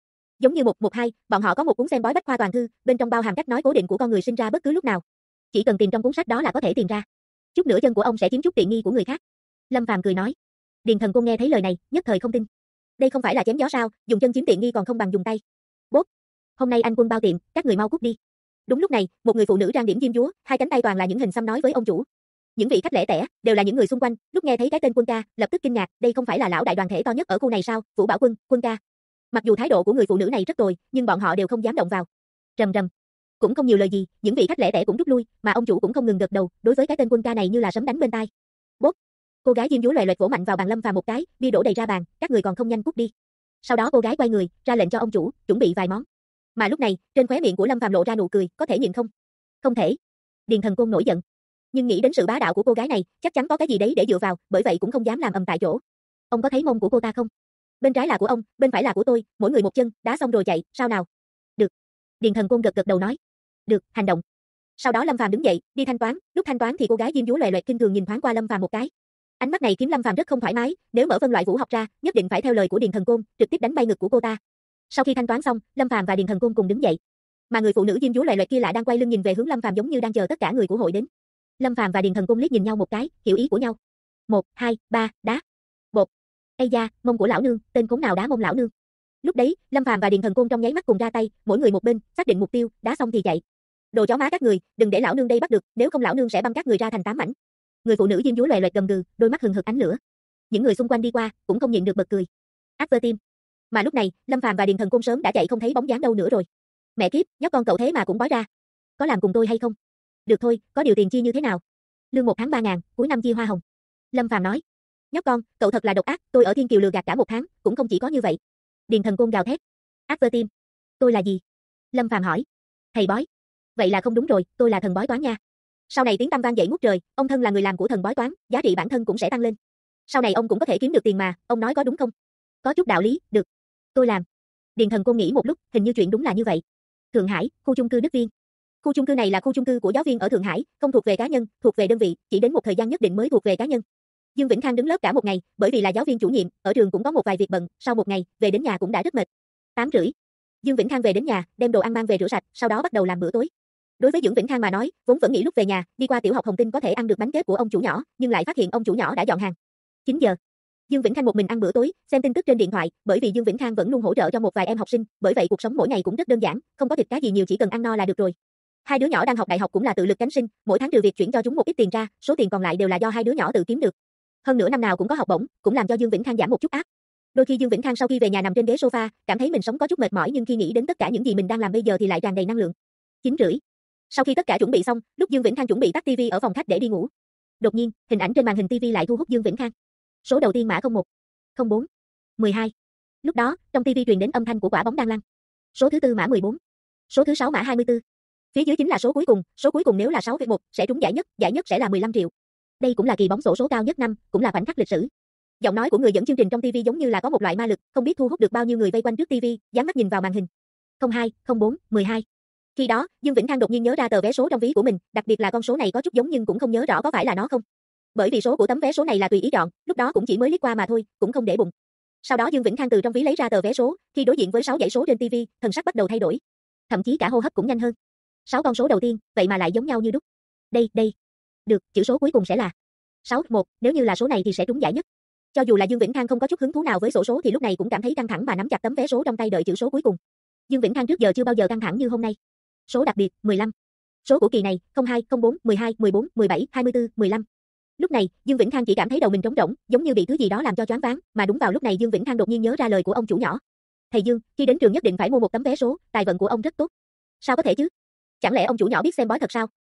Giống như 112, bọn họ có một cuốn xem bói bách khoa toàn thư, bên trong bao hàm cách nói cố định của con người sinh ra bất cứ lúc nào. Chỉ cần tìm trong cuốn sách đó là có thể tìm ra. Chút nữa chân của ông sẽ chiếm chút tiện nghi của người khác. Lâm Phàm cười nói. Điền Thần Côn nghe thấy lời này, nhất thời không tin. Đây không phải là chém gió sao, dùng chân chiếm tiện nghi còn không bằng dùng tay. Bốp. Hôm nay anh Quân bao tiện, các người mau cút đi. Đúng lúc này, một người phụ nữ trang điểm diêm dúa, hai cánh tay toàn là những hình xăm nói với ông chủ. Những vị khách lẻ tẻ đều là những người xung quanh, lúc nghe thấy cái tên Quân ca, lập tức kinh ngạc, đây không phải là lão đại đoàn thể to nhất ở khu này sao? Vũ Bảo Quân, Quân ca. Mặc dù thái độ của người phụ nữ này rất tồi, nhưng bọn họ đều không dám động vào. Rầm rầm. Cũng không nhiều lời gì, những vị khách lẻ tẻ cũng rút lui, mà ông chủ cũng không ngừng gật đầu, đối với cái tên Quân ca này như là sấm đánh bên tai. Bốp. Cô gái diêm dúa loè loẹt vỗ mạnh vào bàn Lâm Phàm một cái, bia đổ đầy ra bàn, các người còn không nhanh cút đi. Sau đó cô gái quay người, ra lệnh cho ông chủ, chuẩn bị vài món. Mà lúc này, trên khóe miệng của Lâm Phàm lộ ra nụ cười, có thể nhịn không? Không thể. Điền Thần Côn nổi giận. Nhưng nghĩ đến sự bá đạo của cô gái này, chắc chắn có cái gì đấy để dựa vào, bởi vậy cũng không dám làm ầm tại chỗ. Ông có thấy mông của cô ta không? Bên trái là của ông, bên phải là của tôi, mỗi người một chân, đá xong rồi chạy, sao nào? Được. Điền Thần Côn gật gật đầu nói. Được, hành động. Sau đó Lâm Phàm đứng dậy, đi thanh toán, lúc thanh toán thì cô gái diêm dúa loè loẹt kinh thường nhìn thoáng qua Lâm Phàm một cái. Ánh mắt này khiến Lâm Phàm rất không thoải mái, nếu mở phân loại vũ học ra, nhất định phải theo lời của Điền Thần Côn, trực tiếp đánh bay ngực của cô ta. Sau khi thanh toán xong, Lâm Phàm và Điền Thần Côn cùng đứng dậy. Mà người phụ nữ diêm dúa loè loẹt kia lại đang quay lưng nhìn về hướng Lâm Phàm giống như đang chờ tất cả người của hội đến. Lâm Phàm và Điền Thần Côn liếc nhìn nhau một cái, hiểu ý của nhau. 1, 2, 3, đá. Bột. Ây da, mông của lão nương, tên khốn nào đá mông lão nương. Lúc đấy, Lâm Phàm và Điền Thần Côn trong nháy mắt cùng ra tay, mỗi người một bên, xác định mục tiêu, đá xong thì chạy. Đồ chó má các người, đừng để lão nương đây bắt được, nếu không lão nương sẽ băm các người ra thành 8 mảnh. Người phụ nữ diêm dúa loè loẹt gầm gừ, đôi mắt hừng hực ánh lửa. Những người xung quanh đi qua, cũng không nhịn được bật cười. Advertim. Mà lúc này, Lâm Phàm và Điền Thần Côn sớm đã chạy không thấy bóng dáng đâu nữa rồi. Mẹ kiếp, nhóc con cậu thế mà cũng bói ra. Có làm cùng tôi hay không? Được thôi, có điều tiền chia như thế nào? Lương 1 tháng 3.000, cuối năm chia hoa hồng. Lâm Phàm nói. Nhóc con, cậu thật là độc ác, tôi ở Thiên Kiều lừa gạt cả 1 tháng, cũng không chỉ có như vậy. Điền Thần Côn gào thét. Advertim. Tôi là gì? Lâm Phàm hỏi. Thầy bói. Vậy là không đúng rồi, tôi là thần bói toán nha. Sau này tiếng tăm vang dậy ngút trời, ông thân là người làm của thần bói toán, giá trị bản thân cũng sẽ tăng lên. Sau này ông cũng có thể kiếm được tiền mà, ông nói có đúng không? Có chút đạo lý, được. Tôi làm. Điền Thần Côn nghĩ một lúc, hình như chuyện đúng là như vậy. Thượng Hải, khu chung cư Đức Viên. Khu chung cư này là khu chung cư của giáo viên ở Thượng Hải, không thuộc về cá nhân, thuộc về đơn vị, chỉ đến một thời gian nhất định mới thuộc về cá nhân. Dương Vĩnh Khang đứng lớp cả một ngày, bởi vì là giáo viên chủ nhiệm, ở trường cũng có một vài việc bận, sau một ngày, về đến nhà cũng đã rất mệt. 8:30. Dương Vĩnh Khang về đến nhà, đem đồ ăn mang về rửa sạch, sau đó bắt đầu làm bữa tối. Đối với Dương Vĩnh Khang mà nói, vốn vẫn nghĩ lúc về nhà, đi qua tiểu học Hồng Tinh có thể ăn được bánh kếp của ông chủ nhỏ, nhưng lại phát hiện ông chủ nhỏ đã dọn hàng. 9 giờ. Dương Vĩnh Khang một mình ăn bữa tối, xem tin tức trên điện thoại, bởi vì Dương Vĩnh Khang vẫn luôn hỗ trợ cho một vài em học sinh, bởi vậy cuộc sống mỗi ngày cũng rất đơn giản, không có thịt cá gì nhiều chỉ cần ăn no là được rồi. Hai đứa nhỏ đang học đại học cũng là tự lực cánh sinh, mỗi tháng trừ việc chuyển cho chúng một ít tiền ra, số tiền còn lại đều là do hai đứa nhỏ tự kiếm được. Hơn nữa năm nào cũng có học bổng, cũng làm cho Dương Vĩnh Khang giảm một chút áp. Đôi khi Dương Vĩnh Khang sau khi về nhà nằm trên ghế sofa, cảm thấy mình sống có chút mệt mỏi nhưng khi nghĩ đến tất cả những gì mình đang làm bây giờ thì lại tràn đầy năng lượng. 9:30. Sau khi tất cả chuẩn bị xong, lúc Dương Vĩnh Khang chuẩn bị tắt tivi ở phòng khách để đi ngủ, đột nhiên, hình ảnh trên màn hình tivi lại thu hút Dương Vĩnh Khang. Số đầu tiên mã 01, 04, 12. Lúc đó, trong tivi truyền đến âm thanh của quả bóng đang lăn. Số thứ tư mã 14, số thứ 6 mã 24. Phía dưới chính là số cuối cùng nếu là 6,1 sẽ trúng giải nhất sẽ là 15 triệu. Đây cũng là kỳ bóng xổ số cao nhất năm, cũng là khoảnh khắc lịch sử. Giọng nói của người dẫn chương trình trong TV giống như là có một loại ma lực, không biết thu hút được bao nhiêu người vây quanh trước TV, dán mắt nhìn vào màn hình. 02, 04, 12. Khi đó, Dương Vĩnh Khang đột nhiên nhớ ra tờ vé số trong ví của mình, đặc biệt là con số này có chút giống nhưng cũng không nhớ rõ có phải là nó không. Bởi vì số của tấm vé số này là tùy ý chọn, lúc đó cũng chỉ mới liếc qua mà thôi, cũng không để bụng. Sau đó Dương Vĩnh Khang từ trong ví lấy ra tờ vé số, khi đối diện với 6 dãy số trên TV, thần sắc bắt đầu thay đổi. Thậm chí cả hô hấp cũng nhanh hơn. 6 con số đầu tiên, vậy mà lại giống nhau như đúc. Đây. Được, chữ số cuối cùng sẽ là 61, nếu như là số này thì sẽ trúng giải nhất. Cho dù là Dương Vĩnh Khang không có chút hứng thú nào với xổ số thì lúc này cũng cảm thấy căng thẳng mà nắm chặt tấm vé số trong tay đợi chữ số cuối cùng. Dương Vĩnh Khang trước giờ chưa bao giờ căng thẳng như hôm nay. Số đặc biệt, 15. Số của kỳ này, 02, 04, 12, 14, 17, 24, 15. Lúc này, Dương Vĩnh Khang chỉ cảm thấy đầu mình trống rỗng, giống như bị thứ gì đó làm cho choáng váng, mà đúng vào lúc này Dương Vĩnh Khang đột nhiên nhớ ra lời của ông chủ nhỏ. Thầy Dương, khi đến trường nhất định phải mua một tấm vé số, tài vận của ông rất tốt. Sao có thể chứ? Chẳng lẽ ông chủ nhỏ biết xem bói thật sao?